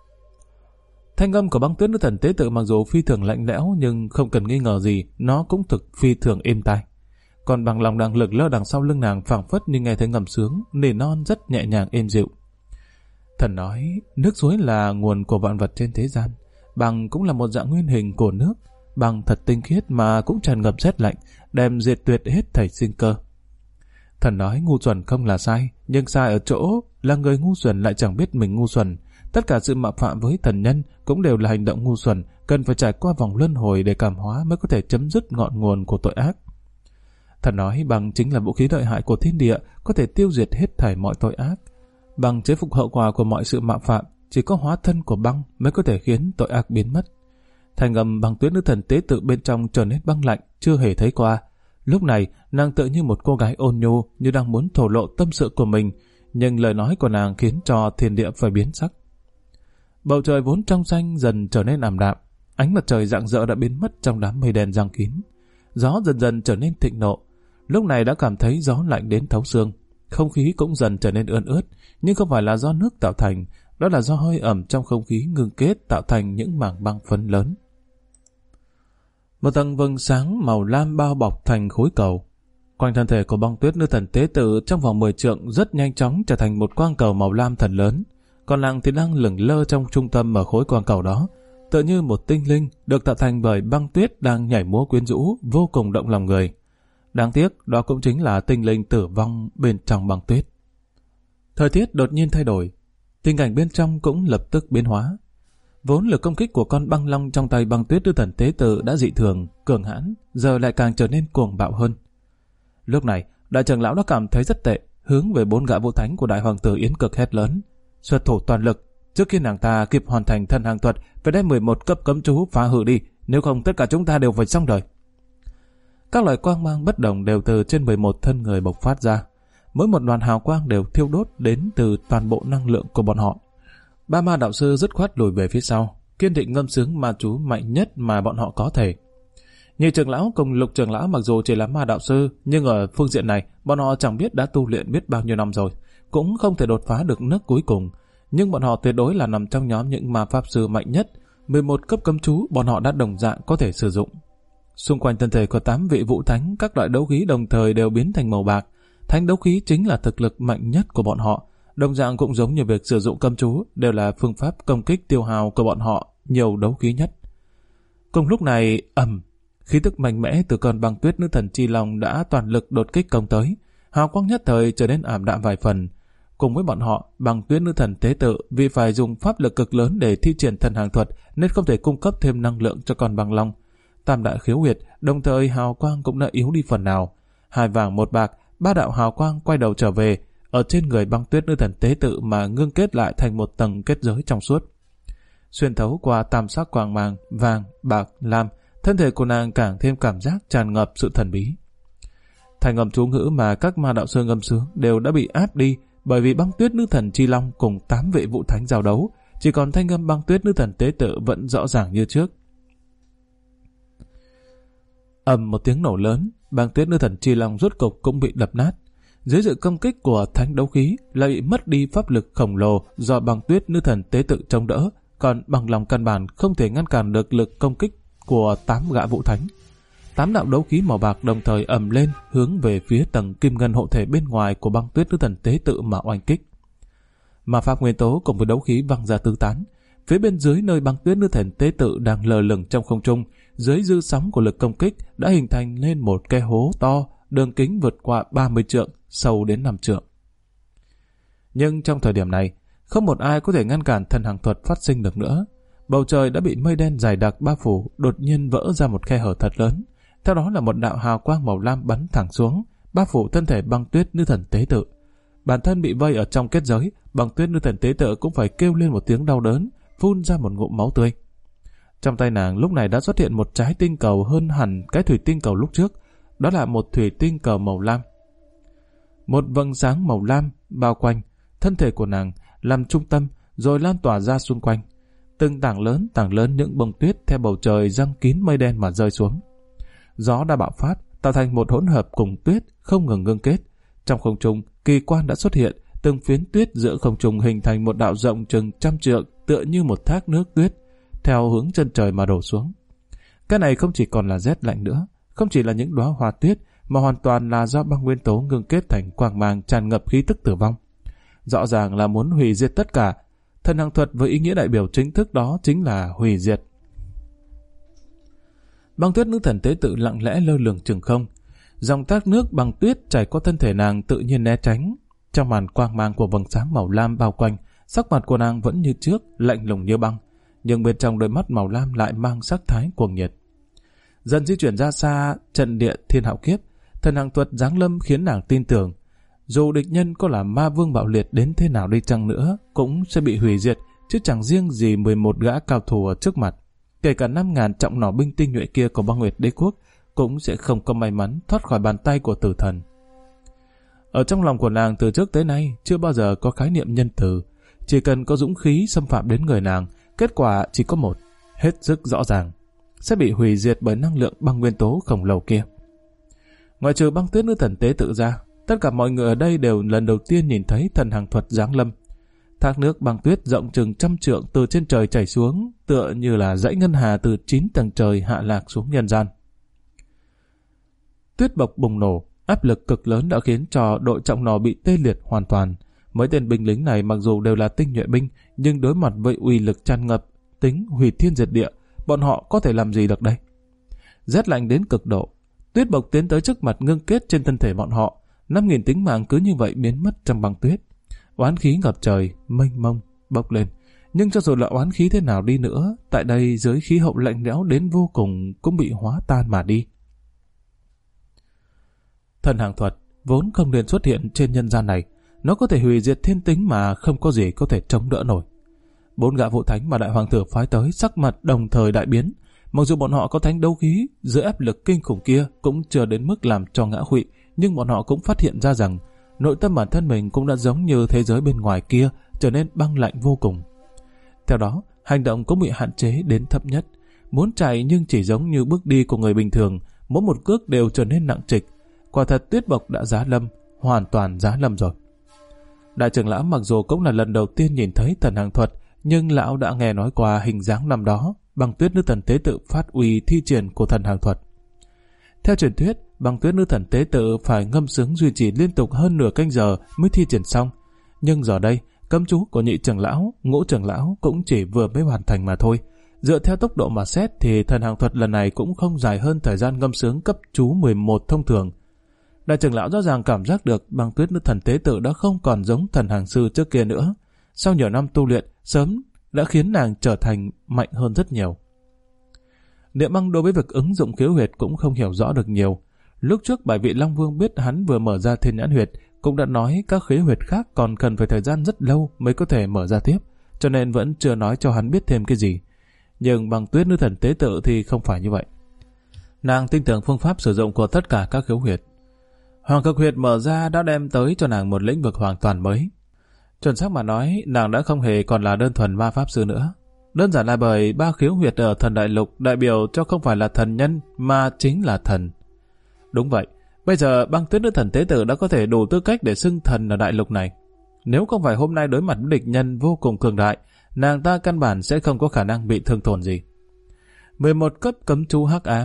Thanh âm của Băng Tuyết Nữ Thần tế tự mặc dù phi thường lạnh lẽo, nhưng không cần nghi ngờ gì, nó cũng thực phi thường êm tai. Còn bằng lòng đang lực lơ đằng sau lưng nàng phảng phất như nghe thấy ngầm sướng, nỉ non rất nhẹ nhàng êm dịu. Thần nói, nước suối là nguồn của vạn vật trên thế gian, bằng cũng là một dạng nguyên hình của nước, bằng thật tinh khiết mà cũng tràn ngập rét lạnh, đem diệt tuyệt hết thảy sinh cơ. Thần nói ngu xuẩn không là sai, nhưng sai ở chỗ là người ngu xuẩn lại chẳng biết mình ngu xuẩn. Tất cả sự mạo phạm với thần nhân cũng đều là hành động ngu xuẩn, cần phải trải qua vòng luân hồi để cảm hóa mới có thể chấm dứt ngọn nguồn của tội ác. Thần nói bằng chính là vũ khí lợi hại của thiên địa, có thể tiêu diệt hết thảy mọi tội ác. Bằng chế phục hậu quả của mọi sự mạo phạm, chỉ có hóa thân của băng mới có thể khiến tội ác biến mất. Thanh âm Băng Tuyết Nữ Thần tế tự bên trong trở nên băng lạnh, chưa hề thấy qua. Lúc này, nàng tựa như một cô gái ôn nhu, như đang muốn thổ lộ tâm sự của mình, nhưng lời nói của nàng khiến cho thiên địa phải biến sắc. Bầu trời vốn trong xanh dần trở nên ảm đạm, ánh mặt trời rạng rỡ đã biến mất trong đám mây đen giăng kín. Gió dần dần trở nên thịnh nộ, lúc này đã cảm thấy gió lạnh đến thấu xương. Không khí cũng dần trở nên ươn ướt, nhưng không phải là do nước tạo thành, đó là do hơi ẩm trong không khí ngưng kết tạo thành những mảng băng phấn lớn. Một tầng vầng sáng màu lam bao bọc thành khối cầu. Quanh thân thể của Băng Tuyết Nữ Thần tế tự trong vòng 10 trượng rất nhanh chóng trở thành một quang cầu màu lam thật lớn. Còn nàng thì đang lửng lơ trong trung tâm ở khối quang cầu đó, tựa như một tinh linh được tạo thành bởi băng tuyết đang nhảy múa quyến rũ, vô cùng động lòng người. Đáng tiếc, đó cũng chính là tinh linh tử vong bên trong băng tuyết. Thời tiết đột nhiên thay đổi, tình cảnh bên trong cũng lập tức biến hóa. Vốn lực công kích của con băng long trong tay Băng Tuyết Nữ Thần tế tự đã dị thường, cường hãn, giờ lại càng trở nên cuồng bạo hơn. Lúc này, đại trưởng lão đã cảm thấy rất tệ, hướng về 4 gã vũ thánh của đại hoàng tử Yến Cực hét lớn: xuất thủ toàn lực, trước khi nàng ta kịp hoàn thành thần hàng thuật, phải đem 11 cấp cấm chú phá hủy đi, nếu không tất cả chúng ta đều phải xong đời. Các loại quang mang bất đồng đều từ trên 11 thân người bộc phát ra, mỗi một đoàn hào quang đều thiêu đốt đến từ toàn bộ năng lượng của bọn họ. 3 ma đạo sư dứt khoát lùi về phía sau, kiên định ngâm sướng ma chú mạnh nhất mà bọn họ có thể. Nhị trưởng lão cùng Lục trưởng lão mặc dù chỉ là ma đạo sư, nhưng ở phương diện này bọn họ chẳng biết đã tu luyện biết bao nhiêu năm rồi, cũng không thể đột phá được nấc cuối cùng, nhưng bọn họ tuyệt đối là nằm trong nhóm những ma pháp sư mạnh nhất. 11 cấp cấm chú bọn họ đã đồng dạng có thể sử dụng. Xung quanh thân thể có 8 vị vũ thánh, các loại đấu khí đồng thời đều biến thành màu bạc. Thánh đấu khí chính là thực lực mạnh nhất của bọn họ, đồng dạng cũng giống như việc sử dụng cấm chú, đều là phương pháp công kích tiêu hao của bọn họ nhiều đấu khí nhất. Cùng lúc này, khí tức mạnh mẽ từ con Băng Tuyết Nữ Thần chi long đã toàn lực đột kích công tới, hào quang nhất thời trở nên ảm đạm vài phần. Cùng với bọn họ, Băng Tuyết Nữ Thần tế tự vì phải dùng pháp lực cực lớn để thi triển thần hàng thuật nên không thể cung cấp thêm năng lượng cho con băng long. Tam đại khiếu huyệt, đồng thời hào quang cũng đã yếu đi phần nào. 2 vàng 1 bạc, 3 đạo hào quang quay đầu trở về, ở trên người Băng Tuyết Nữ Thần tế tự mà ngưng kết lại thành một tầng kết giới trong suốt. Xuyên thấu qua tam sắc quang mang vàng, bạc, lam, thân thể của nàng càng thêm cảm giác tràn ngập sự thần bí. Thành âm chú ngữ mà các ma đạo sư ngâm sướng đều đã bị áp đi, bởi vì Băng Tuyết Nữ Thần chi long cùng 8 vị vũ thánh giao đấu, chỉ còn thanh âm Băng Tuyết Nữ Thần tế tự vẫn rõ ràng như trước. Một tiếng nổ lớn, Băng Tuyết Nữ Thần chi long rốt cục cũng bị đập nát. Dưới sự công kích của thánh đấu khí lại bị mất đi pháp lực khổng lồ do Băng Tuyết Nữ Thần tế tự chống đỡ, còn bằng lòng căn bản không thể ngăn cản được lực công kích của 8 gã vũ thánh. 8 đạo đấu khí màu bạc đồng thời ầm lên hướng về phía tầng kim ngân hộ thể bên ngoài của băng tuyết nữ thần tế tự mà oanh kích. Ma pháp nguyên tố cùng với đấu khí văng ra tứ tán. Phía bên dưới nơi băng tuyết nữ thần tế tự đang lơ lửng trong không trung, dưới dư sóng của lực công kích đã hình thành lên một cái hố to, đường kính vượt qua 30 trượng, sâu đến 5 trượng. Nhưng trong thời điểm này, không một ai có thể ngăn cản thần hàng thuật phát sinh được nữa. Bầu trời đã bị mây đen dày đặc bao phủ, đột nhiên vỡ ra một khe hở thật lớn. Theo đó là một đạo hào quang màu lam bắn thẳng xuống, bao phủ thân thể băng tuyết nữ thần tế tự. Bản thân bị vây ở trong kết giới, băng tuyết nữ thần tế tự cũng phải kêu lên một tiếng đau đớn, phun ra một ngụm máu tươi. Trong tay nàng lúc này đã xuất hiện một trái tinh cầu hơn hẳn cái thủy tinh cầu lúc trước, đó là một thủy tinh cầu màu lam. Một vầng sáng màu lam bao quanh thân thể của nàng làm trung tâm rồi lan tỏa ra xung quanh. Từng tảng lớn những bông tuyết theo bầu trời giăng kín mây đen mà rơi xuống. Gió đã bạo phát, tạo thành một hỗn hợp cùng tuyết không ngừng ngưng kết. Trong không trung, kỳ quan đã xuất hiện, từng phiến tuyết giữa không trung hình thành một đạo rộng chừng 100 trượng, tựa như một thác nước tuyết, theo hướng chân trời mà đổ xuống. Cái này không chỉ còn là rét lạnh nữa, không chỉ là những đóa hoa tuyết, mà hoàn toàn là do băng nguyên tố ngưng kết thành quang mang tràn ngập khí tức tử vong. Rõ ràng là muốn hủy diệt tất cả. Thần hàng thuật với ý nghĩa đại biểu chính thức đó chính là hủy diệt. Băng tuyết nữ thần tế tự lặng lẽ lơ lửng chừng không. Dòng thác nước băng tuyết chảy qua thân thể nàng tự nhiên né tránh. Trong màn quang mang của vầng sáng màu lam bao quanh, sắc mặt của nàng vẫn như trước, lạnh lùng như băng, nhưng bên trong đôi mắt màu lam lại mang sắc thái cuồng nhiệt. Dần di chuyển ra xa trận địa thiên hạo kiếp, thần hàng thuật giáng lâm khiến nàng tin tưởng, dù địch nhân có là ma vương bạo liệt đến thế nào đi chăng nữa, cũng sẽ bị hủy diệt, chứ chẳng riêng gì 11 gã cao thủ ở trước mặt. Kể cả 5.000 trọng nỏ binh tinh nhuệ kia của băng nguyệt đế quốc cũng sẽ không có may mắn thoát khỏi bàn tay của tử thần. Ở trong lòng của nàng từ trước tới nay chưa bao giờ có khái niệm nhân từ. Chỉ cần có dũng khí xâm phạm đến người nàng, kết quả chỉ có một, hết sức rõ ràng, sẽ bị hủy diệt bởi năng lượng băng nguyên tố khổng lồ kia. Ngoại trừ băng tuyết nữ thần tế tự ra, tất cả mọi người ở đây đều lần đầu tiên nhìn thấy thần hàng thuật giáng lâm. Thác nước băng tuyết rộng chừng 100 trượng từ trên trời chảy xuống, tựa như là dãy ngân hà từ 9 tầng trời hạ lạc xuống nhân gian. Tuyết bộc bùng nổ, áp lực cực lớn đã khiến cho đội trọng nỏ bị tê liệt hoàn toàn. Mấy tên binh lính này mặc dù đều là tinh nhuệ binh, nhưng đối mặt với uy lực tràn ngập, tính hủy thiên diệt địa, bọn họ có thể làm gì được đây? Rét lạnh đến cực độ, tuyết bộc tiến tới trước mặt ngưng kết trên thân thể bọn họ, 5.000 tính mạng cứ như vậy biến mất trong băng tuyết. Oán khí ngập trời, mênh mông, bốc lên. Nhưng cho dù là oán khí thế nào đi nữa, tại đây dưới khí hậu lạnh lẽo đến vô cùng cũng bị hóa tan mà đi. Thần hàng thuật vốn không nên xuất hiện trên nhân gian này, nó có thể hủy diệt thiên tính mà không có gì có thể chống đỡ nổi. 4 gã vũ thánh mà đại hoàng tử phái tới sắc mặt đồng thời đại biến. Mặc dù bọn họ có thánh đấu khí, dưới áp lực kinh khủng kia cũng chưa đến mức làm cho ngã khuỵu, nhưng bọn họ cũng phát hiện ra rằng nội tâm bản thân mình cũng đã giống như thế giới bên ngoài kia, trở nên băng lạnh vô cùng. Theo đó, hành động cũng bị hạn chế đến thấp nhất. Muốn chạy nhưng chỉ giống như bước đi của người bình thường, mỗi một cước đều trở nên nặng trịch. Quả thật tuyết bộc đã giá lâm, hoàn toàn giá lâm rồi. Đại trưởng lão mặc dù cũng là lần đầu tiên nhìn thấy thần hàng thuật, nhưng lão đã nghe nói qua hình dáng năm đó, băng tuyết nữ thần tế tự phát uy thi triển của thần hàng thuật. Theo truyền thuyết, băng tuyết nữ thần tế tự phải ngâm sướng duy trì liên tục hơn nửa canh giờ mới thi triển xong. Nhưng giờ đây, cấm chú của nhị trưởng lão, ngũ trưởng lão cũng chỉ vừa mới hoàn thành mà thôi. Dựa theo tốc độ mà xét thì thần hàng thuật lần này cũng không dài hơn thời gian ngâm sướng cấp chú 11 thông thường. Đại trưởng lão rõ ràng cảm giác được băng tuyết nữ thần tế tự đã không còn giống thần hàng sư trước kia nữa. Sau nhiều năm tu luyện, sớm đã khiến nàng trở thành mạnh hơn rất nhiều. Niệm Băng đối với việc ứng dụng khiếu huyệt cũng không hiểu rõ được nhiều. Lúc trước bài vị Long Vương biết hắn vừa mở ra thiên nhãn huyệt, cũng đã nói các khiếu huyệt khác còn cần phải thời gian rất lâu mới có thể mở ra tiếp, cho nên vẫn chưa nói cho hắn biết thêm cái gì. Nhưng băng tuyết nữ thần tế tự thì không phải như vậy. Nàng tin tưởng phương pháp sử dụng của tất cả các khiếu huyệt. Hoàng cực huyệt mở ra đã đem tới cho nàng một lĩnh vực hoàn toàn mới. Chuẩn xác mà nói, nàng đã không hề còn là đơn thuần ma pháp sư nữa. Đơn giản là bởi 3 khiếu huyệt ở thần đại lục đại biểu cho không phải là thần nhân mà chính là thần. Đúng vậy, bây giờ băng tuyết nữ thần tế tử đã có thể đủ tư cách để xưng thần ở đại lục này. Nếu không phải hôm nay đối mặt với địch nhân vô cùng cường đại, nàng ta căn bản sẽ không có khả năng bị thương tổn gì. 11 cấp cấm chú hắc ám,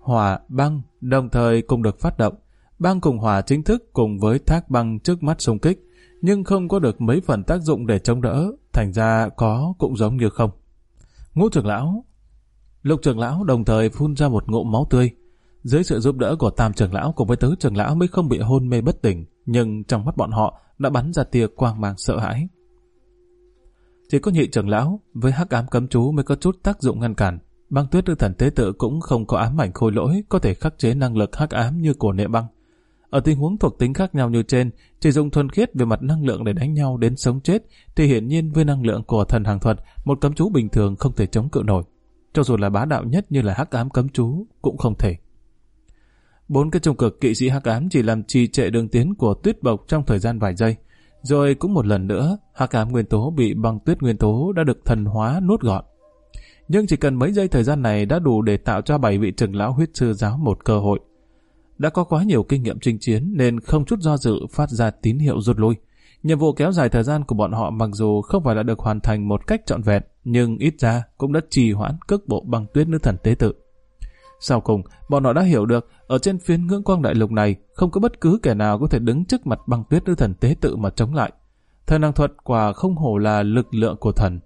hỏa, băng đồng thời cùng được phát động. Băng cùng hỏa chính thức cùng với thác băng trước mắt xung kích, nhưng không có được mấy phần tác dụng để chống đỡ, thành ra có cũng giống như không. Ngũ trưởng lão, Lục trưởng lão đồng thời phun ra một ngụm máu tươi. Dưới sự giúp đỡ của Tam trưởng lão cùng với Tứ trưởng lão mới không bị hôn mê bất tỉnh, nhưng trong mắt bọn họ đã bắn ra tia quang mang sợ hãi. Chỉ có Nhị trưởng lão với hắc ám cấm chú mới có chút tác dụng ngăn cản. Băng Tuyết Nữ Thần Tế Tự cũng không có ám ảnh khôi lỗi có thể khắc chế năng lực hắc ám như của Nệ Băng. Ở tình huống thuộc tính khác nhau như trên, chỉ dùng thuần khiết về mặt năng lượng để đánh nhau đến sống chết, thì hiển nhiên với năng lượng của thần hàng thuật, một cấm chú bình thường không thể chống cự nổi. Cho dù là bá đạo nhất như là hắc ám cấm chú cũng không thể. 4 cái trung cực kỵ sĩ hắc ám chỉ làm trì trệ đường tiến của Tuyết Bộc trong thời gian vài giây, rồi cũng một lần nữa hắc ám nguyên tố bị băng tuyết nguyên tố đã được thần hóa nuốt gọn. Nhưng chỉ cần mấy giây thời gian này đã đủ để tạo cho 7 vị trưởng lão huyết sư giáo một cơ hội. Đã có quá nhiều kinh nghiệm chinh chiến nên không chút do dự phát ra tín hiệu rút lui. Nhiệm vụ kéo dài thời gian của bọn họ mặc dù không phải là được hoàn thành một cách trọn vẹn, nhưng ít ra cũng đã trì hoãn cước bộ Băng Tuyết Nữ Thần Tế Tự. Sau cùng, bọn họ đã hiểu được ở trên phiến ngưỡng quang đại lục này không có bất cứ kẻ nào có thể đứng trước mặt Băng Tuyết Nữ Thần Tế Tự mà chống lại. Thần năng thuật quả không hổ là lực lượng của thần.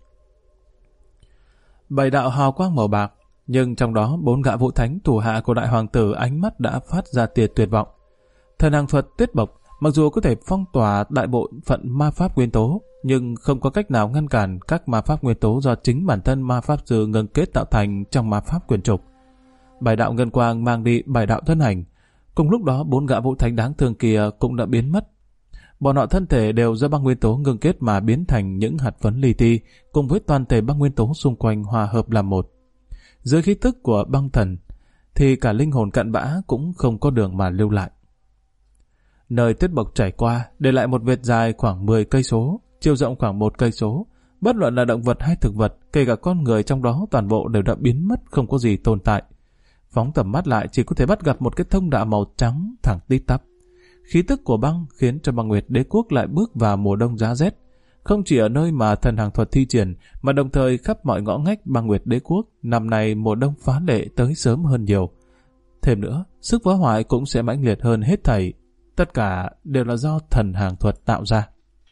7 đạo hào quang màu bạc, nhưng trong đó 4 gã vũ thánh thủ hạ của đại hoàng tử ánh mắt đã phát ra tia tuyệt vọng. Thần năng thuật Tuyết Bộc mặc dù có thể phong tỏa đại bộ phận ma pháp nguyên tố, nhưng không có cách nào ngăn cản các ma pháp nguyên tố do chính bản thân ma pháp sư ngưng kết tạo thành trong ma pháp quyền trục. 7 đạo ngân quang mang đi 7 đạo thân ảnh. Cùng lúc đó 4 gã vũ thánh đáng thương kia cũng đã biến mất. Bọn họ thân thể đều do băng nguyên tố ngưng kết mà biến thành những hạt phấn li ti, cùng với toàn thể băng nguyên tố xung quanh hòa hợp làm một. Dưới khí tức của băng thần, thì cả linh hồn cặn bã cũng không có đường mà lưu lại. Nơi Tuyết Bộc trải qua, để lại một vệt dài khoảng 10 cây số, chiều rộng khoảng 1 cây số. Bất luận là động vật hay thực vật, kể cả con người trong đó toàn bộ đều đã biến mất, không có gì tồn tại. Phóng tầm mắt lại chỉ có thể bắt gặp một cái thông đạo màu trắng thẳng tít tắp. Khí tức của băng khiến cho Băng Nguyệt Đế Quốc lại bước vào mùa đông giá rét. Không chỉ ở nơi mà thần hàng thuật thi triển, mà đồng thời khắp mọi ngõ ngách Băng Nguyệt Đế Quốc, năm nay mùa đông phá lệ tới sớm hơn nhiều. Thêm nữa, sức phá hoại cũng sẽ mãnh liệt hơn hết thảy. Tất cả đều là do thần hàng thuật tạo ra.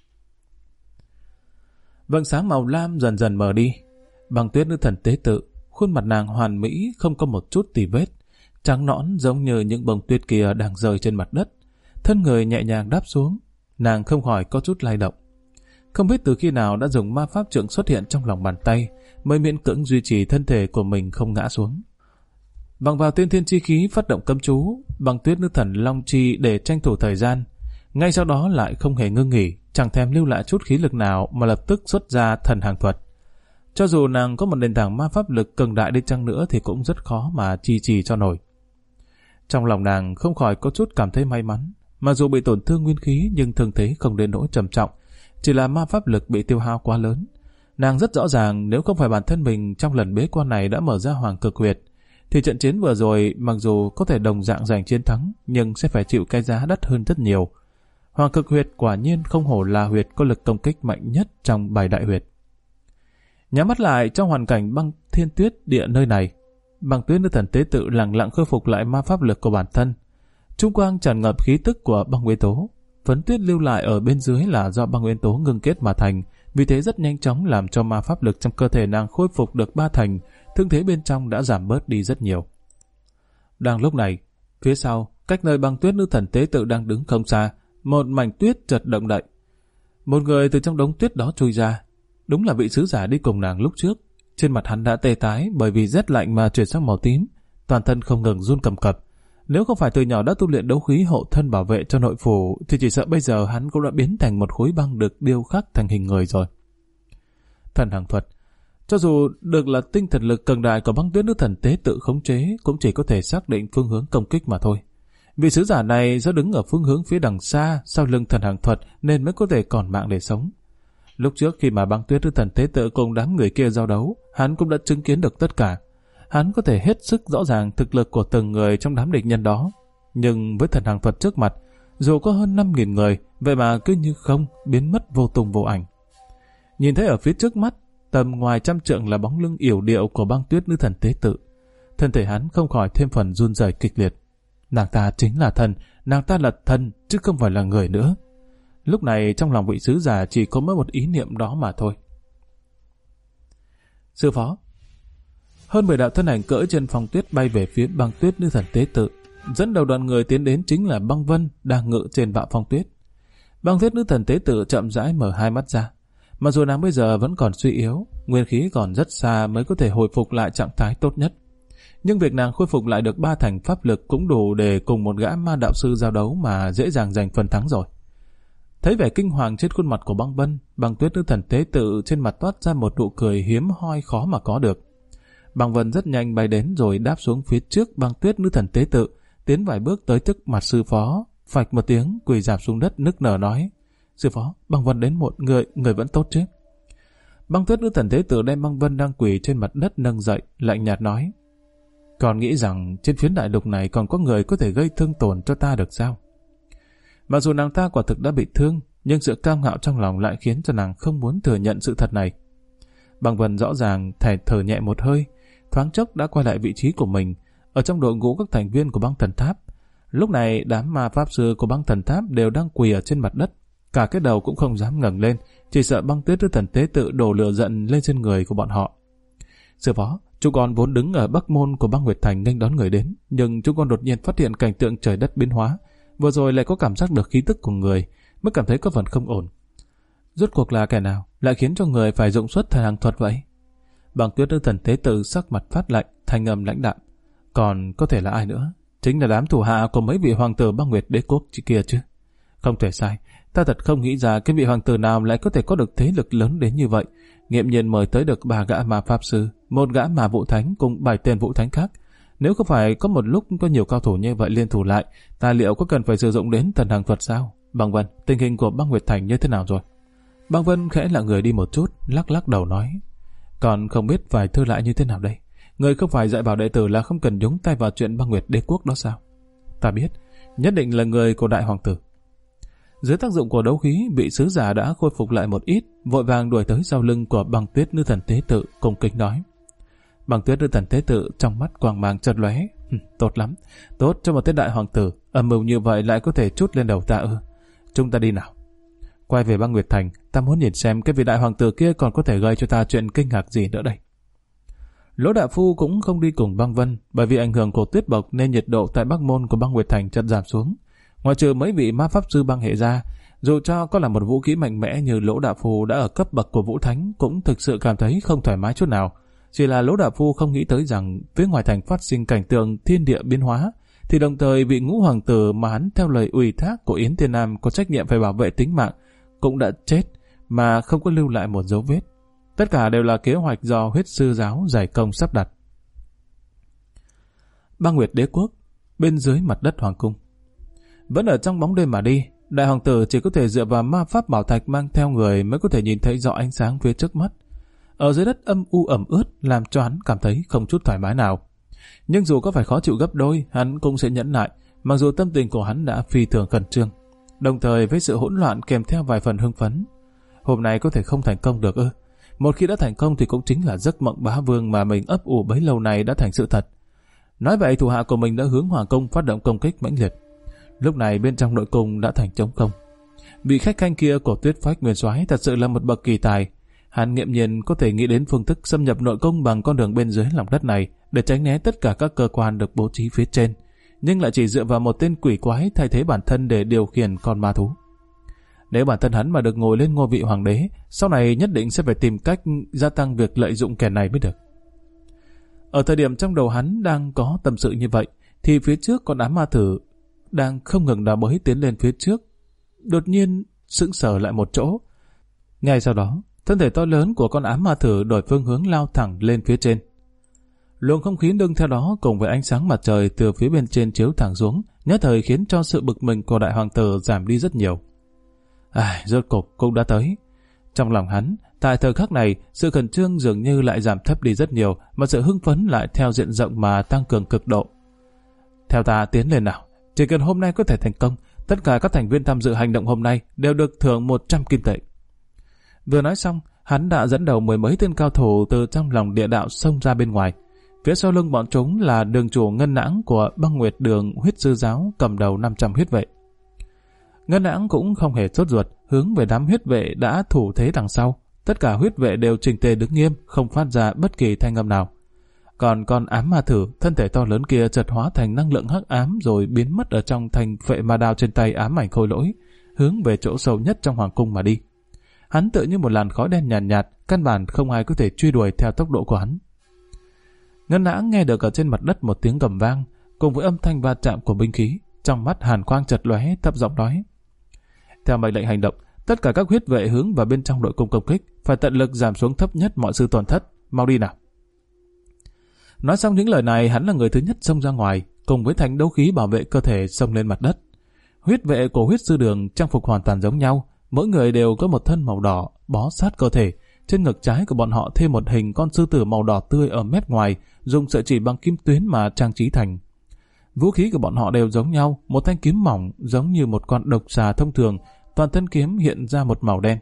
Vầng sáng màu lam dần dần mờ đi. Băng Tuyết Nữ Thần Tế Tự, khuôn mặt nàng hoàn mỹ không có một chút tì vết, trắng nõn giống như những bông tuyết kia đang rơi trên mặt đất. Thân người nhẹ nhàng đáp xuống, nàng không khỏi có chút lay động. Không biết từ khi nào đã dùng ma pháp trượng xuất hiện trong lòng bàn tay, mới miễn cưỡng duy trì thân thể của mình không ngã xuống. Bằng vào tiên thiên chi khí phát động cấm chú, Băng Tuyết Nữ Thần long chi để tranh thủ thời gian. Ngay sau đó lại không hề ngưng nghỉ, chẳng thèm lưu lại chút khí lực nào mà lập tức xuất ra thần hàng thuật. Cho dù nàng có một nền tảng ma pháp lực cường đại đi chăng nữa thì cũng rất khó mà chi trì cho nổi. Trong lòng nàng không khỏi có chút cảm thấy may mắn, mặc dù bị tổn thương nguyên khí nhưng thương thế không đến nỗi trầm trọng, chỉ là ma pháp lực bị tiêu hao quá lớn. Nàng rất rõ ràng nếu không phải bản thân mình trong lần bế quan này đã mở ra Hoàng Cực Huyệt, thì trận chiến vừa rồi mặc dù có thể đồng dạng giành chiến thắng nhưng sẽ phải chịu cái giá đắt hơn rất nhiều. Hoàng Cực Huyệt quả nhiên không hổ là huyệt có lực công kích mạnh nhất trong 7 đại huyệt. Nhắm mắt lại trong hoàn cảnh băng thiên tuyết địa nơi này, Băng Tuyết Nữ Thần Tế Tự lặng lặng khôi phục lại ma pháp lực của bản thân. Trung quang tràn ngập khí tức của băng nguyên tố. Phấn tuyết lưu lại ở bên dưới là do băng nguyên tố ngưng kết mà thành, vì thế rất nhanh chóng làm cho ma pháp lực trong cơ thể nàng khôi phục được 3 thành, thương thế bên trong đã giảm bớt đi rất nhiều. Đang lúc này, phía sau, cách nơi Băng Tuyết Nữ Thần Tế Tự đang đứng không xa, một mảnh tuyết chợt động đậy. Một người từ trong đống tuyết đó chui ra, đúng là vị sứ giả đi cùng nàng lúc trước. Trên mặt hắn đã tê tái bởi vì rét lạnh mà chuyển sang màu tím, toàn thân không ngừng run cầm cập. Nếu không phải từ nhỏ đã tu luyện đấu khí hộ thân bảo vệ cho nội phủ, thì chỉ sợ bây giờ hắn cũng đã biến thành một khối băng được điêu khắc thành hình người rồi. Thần hàng thuật, cho dù được là tinh thần lực cường đại của Băng Tuyết Nữ Thần Tế Tự khống chế, cũng chỉ có thể xác định phương hướng công kích mà thôi. Vị sứ giả này do đứng ở phương hướng phía đằng xa, sau lưng thần hàng thuật nên mới có thể còn mạng để sống. Lúc trước khi mà Băng Tuyết Nữ Thần Tế Tự cùng đám người kia giao đấu, hắn cũng đã chứng kiến được tất cả. Hắn có thể hết sức rõ ràng thực lực của từng người trong đám địch nhân đó. Nhưng với thần hàng thuật trước mặt, dù có hơn 5.000 người, vậy mà cứ như không, biến mất vô tung vô ảnh. Nhìn thấy ở phía trước mắt, tầm ngoài trăm trượng là bóng lưng yểu điệu của Băng Tuyết Nữ Thần Tế Tự. thân thể hắn không khỏi thêm phần run rẩy kịch liệt. Nàng ta chính là thần, nàng ta là thần chứ không phải là người nữa. Lúc này trong lòng vị sứ giả chỉ có mỗi một ý niệm đó mà thôi. Sư phó. Hơn 10 đạo thân ảnh cưỡi trên phong tuyết bay về phía Băng Tuyết nữ thần tế tự. Dẫn đầu đoàn người tiến đến chính là Băng Vân đang ngự trên bạo phong tuyết. Băng Tuyết nữ thần tế tự chậm rãi mở hai mắt ra. Mặc dù nàng bây giờ vẫn còn suy yếu, nguyên khí còn rất xa mới có thể hồi phục lại trạng thái tốt nhất. Nhưng việc nàng khôi phục lại được 3 thành pháp lực cũng đủ để cùng một gã ma đạo sư giao đấu mà dễ dàng giành phần thắng rồi. Thấy vẻ kinh hoàng trên khuôn mặt của Băng Vân, Băng Tuyết nữ thần tế tự trên mặt toát ra một nụ cười hiếm hoi khó mà có được. Băng Vân rất nhanh bay đến rồi đáp xuống phía trước Băng Tuyết nữ thần tế tự, tiến vài bước tới trước mặt sư phó, phạch một tiếng quỳ rạp xuống đất nức nở nói: Sư phó, Băng Vân đến một người vẫn tốt chứ? Băng Tuyết nữ thần tế tự đem Băng Vân đang quỳ trên mặt đất nâng dậy, lạnh nhạt nói: Còn nghĩ rằng trên phiến đại lục này còn có người có thể gây thương tổn cho ta được sao? Mặc dù nàng ta quả thực đã bị thương, nhưng sự cao ngạo trong lòng lại khiến cho nàng không muốn thừa nhận sự thật này. Băng Vân rõ ràng thở nhẹ một hơi, thoáng chốc đã quay lại vị trí của mình ở trong đội ngũ các thành viên của băng thần tháp. Lúc này đám ma pháp sư của băng thần tháp đều đang quỳ ở trên mặt đất, cả cái đầu cũng không dám ngẩng lên, chỉ sợ Băng Tuyết nữ thần tế tự đổ lửa giận lên trên người của bọn họ. Sư phó, chúng con vốn đứng ở bắc môn của băng Nguyệt Thành nghênh đón người đến, nhưng chúng con đột nhiên phát hiện cảnh tượng trời đất biến hóa, vừa rồi lại có cảm giác được khí tức của người, mới cảm thấy có phần không ổn. Rốt cuộc là kẻ nào lại khiến cho người phải dụng xuất thần hàng thuật vậy? Băng Tuyết nữ thần tế tự sắc mặt phát lạnh, thanh âm lãnh đạm. Còn có thể là ai nữa? Chính là đám thủ hạ của mấy vị hoàng tử băng Nguyệt đế quốc kia chứ. Không thể sai, ta thật không nghĩ ra cái vị hoàng tử nào lại có thể có được thế lực lớn đến như vậy. Nghiễm nhiên mời tới được 3 gã ma pháp sư, 1 gã ma vũ thánh cùng 7 tên vũ thánh khác. Nếu không phải có một lúc có nhiều cao thủ như vậy liên thủ lại, ta liệu có cần phải sử dụng đến thần hàng thuật sao? Băng Vân, tình hình của băng Nguyệt Thành như thế nào rồi? Băng Vân khẽ lặng người đi một chút, lắc lắc đầu nói: Còn không biết phải thư lại như thế nào đây? Người không phải dạy bảo đệ tử là không cần nhúng tay vào chuyện băng Nguyệt đế quốc đó sao? Ta biết, nhất định là người của đại hoàng tử. Dưới tác dụng của đấu khí, vị sứ giả đã khôi phục lại một ít, vội vàng đuổi tới sau lưng của Băng Tuyết nữ thần tế tự, cung kính nói. Băng Tuyết nữ thần tế tự trong mắt quang mang chợt lóe. Tốt lắm, tốt cho một tên đại hoàng tử, âm mưu như vậy lại có thể trút lên đầu ta ư? Chúng ta đi nào. Quay về băng Nguyệt Thành, ta muốn nhìn xem cái vị đại hoàng tử kia còn có thể gây cho ta chuyện kinh ngạc gì nữa đây. Lỗ Đại Phu cũng không đi cùng Băng Vân, bởi vì ảnh hưởng của tuyết bộc nên nhiệt độ tại Bắc Môn của băng Nguyệt Thành chợt giảm xuống. Ngoài trừ mấy vị ma pháp sư băng hệ ra, dù cho có là một vũ khí mạnh mẽ như Lỗ Đại Phu đã ở cấp bậc của vũ thánh, cũng thực sự cảm thấy không thoải mái chút nào. Chỉ là Lỗ Đại Phu không nghĩ tới rằng phía ngoài thành phát sinh cảnh tượng thiên địa biến hóa, thì đồng thời vị ngũ hoàng tử mà hắn theo lời ủy thác của Yến Thiên Nam có trách nhiệm phải bảo vệ tính mạng cũng đã chết mà không có lưu lại một dấu vết. Tất cả đều là kế hoạch do huyết sư giáo giải công sắp đặt. Băng Nguyệt đế quốc, bên dưới mặt đất hoàng cung. Vẫn ở trong bóng đêm mà đi, đại hoàng tử chỉ có thể dựa vào ma pháp bảo thạch mang theo người mới có thể nhìn thấy rõ ánh sáng phía trước mắt. Ở dưới đất âm u ẩm ướt làm cho hắn cảm thấy không chút thoải mái nào. Nhưng dù có phải khó chịu gấp đôi, hắn cũng sẽ nhẫn nại, mặc dù tâm tình của hắn đã phi thường khẩn trương, đồng thời với sự hỗn loạn kèm theo vài phần hưng phấn. Hôm nay có thể không thành công được ư? Một khi đã thành công thì cũng chính là giấc mộng bá vương mà mình ấp ủ bấy lâu nay đã thành sự thật. Nói vậy thủ hạ của mình đã hướng hoàng cung phát động công kích mãnh liệt. Lúc này bên trong nội cung đã thành trống không. Vị khách khanh kia của Tuyết Phách Nguyên Soái thật sự là một bậc kỳ tài. Hắn nghiễm nhiên có thể nghĩ đến phương thức xâm nhập nội cung bằng con đường bên dưới lòng đất này để tránh né tất cả các cơ quan được bố trí phía trên, nhưng lại chỉ dựa vào một tên quỷ quái thay thế bản thân để điều khiển con ma thú. Nếu bản thân hắn mà được ngồi lên ngôi vị hoàng đế, sau này nhất định sẽ phải tìm cách gia tăng việc lợi dụng kẻ này mới được. Ở thời điểm trong đầu hắn đang có tâm sự như vậy, thì phía trước con ám ma thử đang không ngừng đào bới tiến lên phía trước, đột nhiên sững sờ lại một chỗ. Ngay sau đó, thân thể to lớn của con ám ma thử đổi phương hướng lao thẳng lên phía trên. Luồng không khí nương theo đó cùng với ánh sáng mặt trời từ phía bên trên chiếu thẳng xuống, nhất thời khiến cho sự bực mình của đại hoàng tử giảm đi rất nhiều. Rốt cục cũng đã tới. Trong lòng hắn, tại thời khắc này, sự khẩn trương dường như lại giảm thấp đi rất nhiều, mà sự hưng phấn lại theo diện rộng mà tăng cường cực độ. Theo ta tiến lên nào, chỉ cần hôm nay có thể thành công, tất cả các thành viên tham dự hành động hôm nay đều được thưởng 100 kim tệ. Vừa nói xong, hắn đã dẫn đầu 10 mấy tên cao thủ từ trong lòng địa đạo xông ra bên ngoài. Phía sau lưng bọn chúng là đường chủ Ngân Nãng của Băng Nguyệt Đường huyết sư giáo cầm đầu 500 huyết vệ. Ngân Nãng cũng không hề sốt ruột, hướng về đám huyết vệ đã thủ thế đằng sau. Tất cả huyết vệ đều chỉnh tề đứng nghiêm, không phát ra bất kỳ thanh âm nào. Còn con ám ma thử, thân thể to lớn kia chợt hóa thành năng lượng hắc ám rồi biến mất ở trong thanh phệ ma đao trên tay ám ảnh Khôi Lỗi, hướng về chỗ sâu nhất trong hoàng cung mà đi. Hắn tựa như một làn khói đen nhàn nhạt, căn bản không ai có thể truy đuổi theo tốc độ của hắn. Ngân Nãng nghe được ở trên mặt đất một tiếng gầm vang, cùng với âm thanh va chạm của binh khí, trong mắt hàn quang chợt lóe, thấp giọng nói: theo mệnh lệnh hành động, tất cả các huyết vệ hướng vào bên trong nội cung công kích, phải tận lực giảm xuống thấp nhất mọi sự tổn thất, mau đi nào. Nói xong những lời này, hắn là người thứ nhất xông ra ngoài, cùng với thanh đấu khí bảo vệ cơ thể xông lên mặt đất. Huyết vệ của huyết sư đường trang phục hoàn toàn giống nhau, mỗi người đều có một thân màu đỏ bó sát cơ thể. Trên ngực trái của bọn họ thêm một hình con sư tử màu đỏ tươi ở mép ngoài, dùng sợi chỉ bằng kim tuyến mà trang trí thành. Vũ khí của bọn họ đều giống nhau, một thanh kiếm mỏng giống như một con độc xà thông thường, toàn thân kiếm hiện ra một màu đen.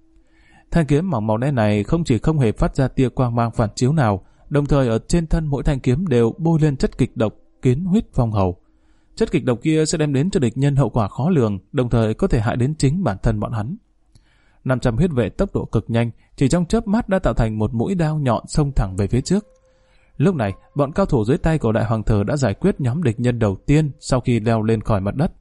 Thanh kiếm mỏng màu đen này không chỉ không hề phát ra tia quang mang phản chiếu nào, đồng thời ở trên thân mỗi thanh kiếm đều bôi lên chất kịch độc kiến huyết phong hầu. Chất kịch độc kia sẽ đem đến cho địch nhân hậu quả khó lường, đồng thời có thể hại đến chính bản thân bọn hắn. 500 huyết vệ tốc độ cực nhanh, chỉ trong chớp mắt đã tạo thành một mũi đao nhọn xông thẳng về phía trước. Lúc này, bọn cao thủ dưới tay của đại hoàng tử đã giải quyết nhóm địch nhân đầu tiên sau khi leo lên khỏi mặt đất.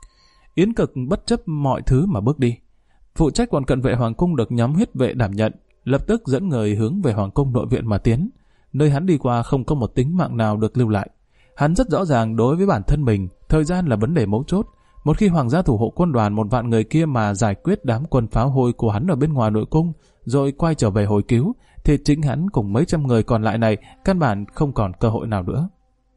Yến Cực bất chấp mọi thứ mà bước đi. Phụ trách quận cận vệ hoàng cung được nhóm huyết vệ đảm nhận, lập tức dẫn người hướng về hoàng cung nội viện mà tiến. Nơi hắn đi qua không có một tính mạng nào được lưu lại. Hắn rất rõ ràng đối với bản thân mình, thời gian là vấn đề mấu chốt. Một khi hoàng gia thủ hộ quân đoàn 1 vạn người kia mà giải quyết đám quân pháo hôi của hắn ở bên ngoài nội cung, rồi quay trở về hồi cứu, thì chính hắn cùng mấy trăm người còn lại này căn bản không còn cơ hội nào nữa.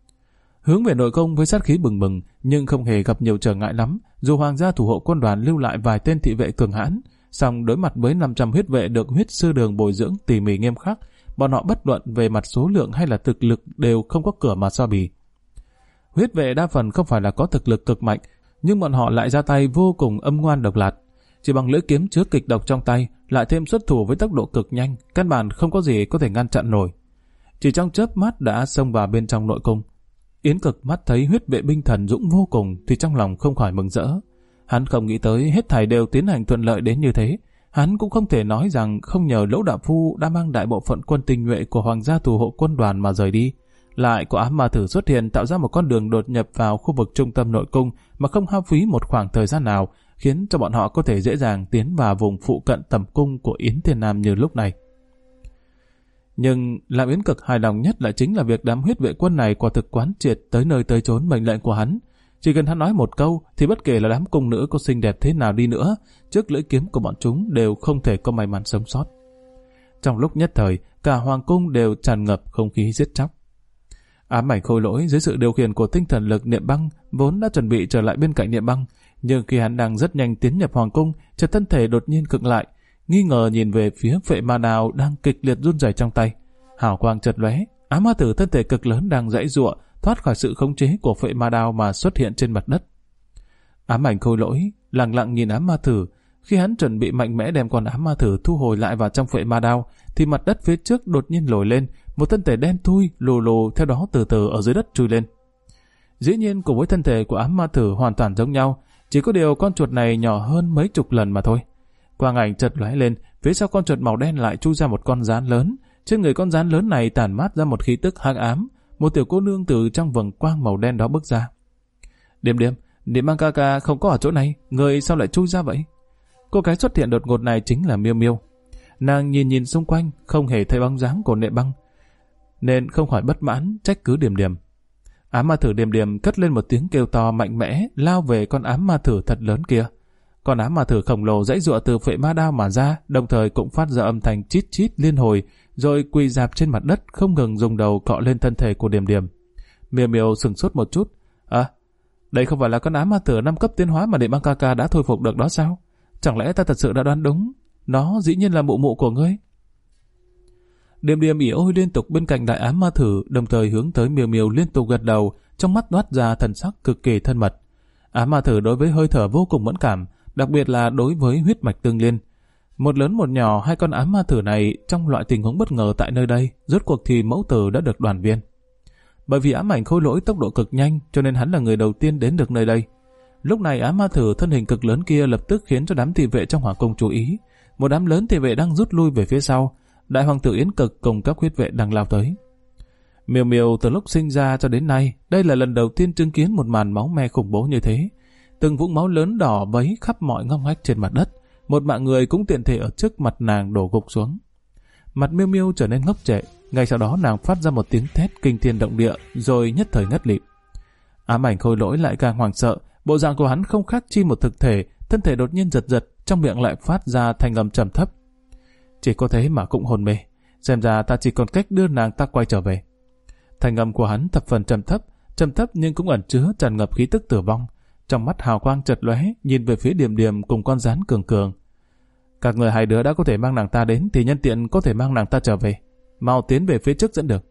Hướng về nội cung với sát khí bừng bừng, nhưng không hề gặp nhiều trở ngại lắm. Dù hoàng gia thủ hộ quân đoàn lưu lại vài tên thị vệ cường hãn, song đối mặt với 500 huyết vệ được huyết sư đường bồi dưỡng tỉ mỉ nghiêm khắc, bọn họ bất luận về mặt số lượng hay là thực lực đều không có cửa mà so bì. Huyết vệ đa phần không phải là có thực lực cực mạnh, nhưng bọn họ lại ra tay vô cùng âm ngoan độc lạt. Chỉ bằng lưỡi kiếm chứa kịch độc trong tay, lại thêm xuất thủ với tốc độ cực nhanh, căn bản không có gì có thể ngăn chặn nổi. Chỉ trong chớp mắt đã xông vào bên trong nội cung. Yến Cực mắt thấy huyết vệ binh thần dũng vô cùng thì trong lòng không khỏi mừng rỡ. Hắn không nghĩ tới hết thảy đều tiến hành thuận lợi đến như thế. Hắn cũng không thể nói rằng không nhờ Lỗ Đạo Phu đã mang đại bộ phận quân tinh nhuệ của hoàng gia thủ hộ quân đoàn mà rời đi. Lại có ám ma thử xuất hiện tạo ra một con đường đột nhập vào khu vực trung tâm nội cung mà không hao phí một khoảng thời gian nào, khiến cho bọn họ có thể dễ dàng tiến vào vùng phụ cận tầm cung của Yến Thiên Nam như lúc này. Nhưng làm Yến Cực hài lòng nhất lại chính là việc đám huyết vệ quân này quả thực quán triệt tới nơi tới chốn mệnh lệnh của hắn. Chỉ cần hắn nói một câu thì bất kể là đám cung nữ có xinh đẹp thế nào đi nữa, trước lưỡi kiếm của bọn chúng đều không thể có may mắn sống sót. Trong lúc nhất thời, cả hoàng cung đều tràn ngập không khí giết chóc. Ám ảnh Khôi Lỗi dưới sự điều khiển của tinh thần lực Niệm Băng vốn đã chuẩn bị trở lại bên cạnh Niệm Băng, nhưng khi hắn đang rất nhanh tiến nhập hoàng cung, chợt thân thể đột nhiên khựng lại, nghi ngờ nhìn về phía phệ ma đao đang kịch liệt run rẩy trong tay. Hào quang chợt lóe, ám ma tử thân thể cực lớn đang giãy giụa thoát khỏi sự khống chế của phệ ma đao mà xuất hiện trên mặt đất. Ám ảnh Khôi Lỗi lặng lặng nhìn ám ma tử. Khi hắn chuẩn bị mạnh mẽ đem con ám ma tử thu hồi lại vào trong phệ ma đao, thì mặt đất phía trước đột nhiên nổi lên, một thân thể đen thui lù lù theo đó từ từ ở dưới đất chui lên. Dĩ nhiên cùng với thân thể của ám ma tử hoàn toàn giống nhau, chỉ có điều con chuột này nhỏ hơn mấy chục lần mà thôi. Quang ảnh chợt lóe lên, phía sau con chuột màu đen lại chui ra một con gián lớn. Trên người con gián lớn này tản mát ra một khí tức hắc ám. Một tiểu cô nương từ trong vầng quang màu đen đó bước ra. Điềm Điềm, Niệm Băng ca ca không có ở chỗ này, người sao lại chui ra vậy? Cô gái xuất hiện đột ngột này chính là Miêu Miêu. Nàng nhìn xung quanh, không hề thấy bóng dáng của Niệm Băng, nên không khỏi bất mãn trách cứ Điềm Điềm. Ám ma thử Điềm Điềm cất lên một tiếng kêu to mạnh mẽ, lao về con ám ma thử thật lớn kia. Con ám ma thử khổng lồ giãy giụa từ phệ ma đao mà ra, đồng thời cũng phát ra âm thanh chít chít liên hồi, rồi quỳ rạp trên mặt đất, không ngừng dùng đầu cọ lên thân thể của Điềm Điềm. Miêu Miêu sừng sốt một chút. Đây không phải là con ám ma thử 5 cấp tiến hóa mà Niệm Băng ca ca đã thôi phục được đó sao? Chẳng lẽ ta thật sự đã đoán đúng? Nó dĩ nhiên là mụ mụ của ngươi. Điềm Điềm ỉ ôi liên tục bên cạnh đại ám ma thử, đồng thời hướng tới Miêu Miêu liên tục gật đầu, trong mắt toát ra thần sắc cực kỳ thân mật. Ám ma thử đối với hơi thở vô cùng mẫn cảm, đặc biệt là đối với huyết mạch tương liên. Một lớn một nhỏ, hai con ám ma thử này trong loại tình huống bất ngờ tại nơi đây, rốt cuộc thì mẫu tử đã được đoàn viên. Bởi vì ám ảnh khôi lỗi tốc độ cực nhanh, cho nên hắn là người đầu tiên đến được nơi đây. Lúc này ám ma thử thân hình cực lớn kia lập tức khiến cho đám thị vệ trong hoàng cung chú ý. Một đám lớn thị vệ đang rút lui về phía sau. Đại hoàng tử Yến Cực cùng các huyết vệ đang lao tới. Miêu Miêu từ lúc sinh ra cho đến nay, đây là lần đầu tiên chứng kiến một màn máu me khủng bố như thế. Từng vũng máu lớn đỏ bấy khắp mọi ngóc ngách trên mặt đất. Một mạng người cũng tiện thể ở trước mặt nàng đổ gục xuống. Mặt Miêu Miêu trở nên ngốc trệ. Ngay sau đó nàng phát ra một tiếng thét kinh thiên động địa, rồi nhất thời ngất lịm. Ám ảnh khôi lỗi lại càng hoảng sợ. Bộ dạng của hắn không khác chi một thực thể, thân thể đột nhiên giật giật, trong miệng lại phát ra thanh âm trầm thấp. Chỉ có thế mà cũng hồn mê. Xem ra ta chỉ còn cách đưa nàng ta quay trở về. Thanh âm của hắn thập phần trầm thấp nhưng cũng ẩn chứa tràn ngập khí tức tử vong. Trong mắt hào quang chợt lóe, nhìn về phía Điềm Điềm cùng con rắn Cường Cường. Các người hai đứa đã có thể mang nàng ta đến, thì nhân tiện có thể mang nàng ta trở về. Mau tiến về phía trước dẫn đường.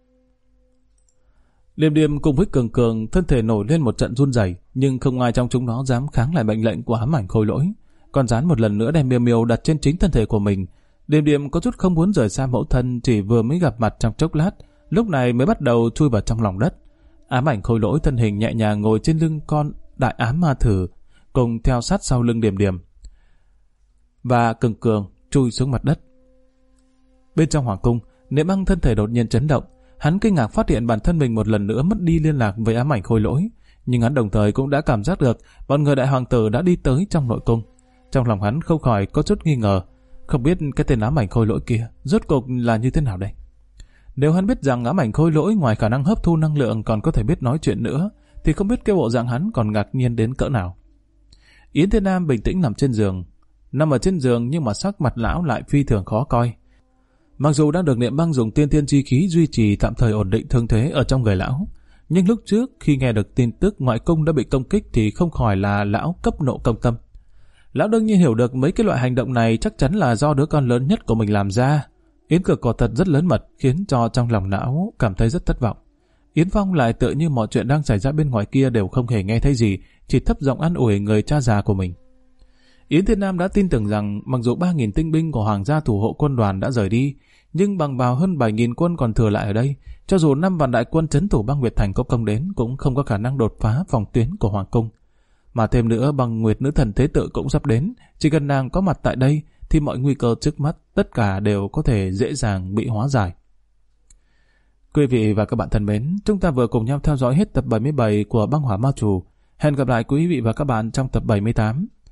Điềm Điềm cùng với Cường Cường thân thể nổi lên một trận run rẩy, nhưng không ai trong chúng nó dám kháng lại mệnh lệnh của ám ảnh khôi lỗi. Con rắn một lần nữa đem Miêu Miêu đặt trên chính thân thể của mình. Điềm Điềm có chút không muốn rời xa mẫu thân, chỉ vừa mới gặp mặt trong chốc lát, lúc này mới bắt đầu chui vào trong lòng đất. Ám ảnh khôi lỗi thân hình nhẹ nhàng ngồi trên lưng con đại ám ma thử, cùng theo sát sau lưng Điềm Điềm. Và Cường Cường chui xuống mặt đất. Bên trong hoàng cung, Niệm Băng thân thể đột nhiên chấn động. Hắn kinh ngạc phát hiện bản thân mình một lần nữa mất đi liên lạc với ám ảnh khôi lỗi, nhưng hắn đồng thời cũng đã cảm giác được bọn người đại hoàng tử đã đi tới trong nội cung. Trong lòng hắn không khỏi có chút nghi ngờ, không biết cái tên ám ảnh khôi lỗi kia rốt cuộc là như thế nào đây. Nếu hắn biết rằng ám ảnh khôi lỗi ngoài khả năng hấp thu năng lượng còn có thể biết nói chuyện nữa, thì không biết cái bộ dạng hắn còn ngạc nhiên đến cỡ nào. Yến Thiên Nam bình tĩnh nằm trên giường. Nằm ở trên giường nhưng mà sắc mặt lão lại phi thường khó coi. Mặc dù đang được Niệm Băng dùng tiên thiên chi khí duy trì tạm thời ổn định thương thế ở trong người lão, nhưng lúc trước khi nghe được tin tức ngoại cung đã bị công kích thì không khỏi là lão cấp nộ công tâm. Lão đương nhiên hiểu được mấy cái loại hành động này chắc chắn là do đứa con lớn nhất của mình làm ra. Yến Cực quả thật rất lớn mật, khiến cho trong lòng lão cảm thấy rất thất vọng. Yến Phong lại tựa như mọi chuyện đang xảy ra bên ngoài kia đều không hề nghe thấy gì, chỉ thấp giọng an ủi người cha già của mình. Yến Thiên Nam đã tin tưởng rằng mặc dù 3.000 tinh binh của hoàng gia thủ hộ quân đoàn đã rời đi, nhưng bằng vào hơn 7.000 quân còn thừa lại ở đây, cho dù 5 vạn đại quân trấn thủ băng Nguyệt Thành có công đến cũng không có khả năng đột phá phòng tuyến của hoàng cung. Mà thêm nữa băng Nguyệt nữ thần Thế Tự cũng sắp đến, chỉ cần nàng có mặt tại đây thì mọi nguy cơ trước mắt tất cả đều có thể dễ dàng bị hóa giải. Quý vị và các bạn thân mến, chúng ta vừa cùng nhau theo dõi hết tập 77 của Băng Hỏa Ma Chủ. Hẹn gặp lại quý vị và các bạn trong tập 78.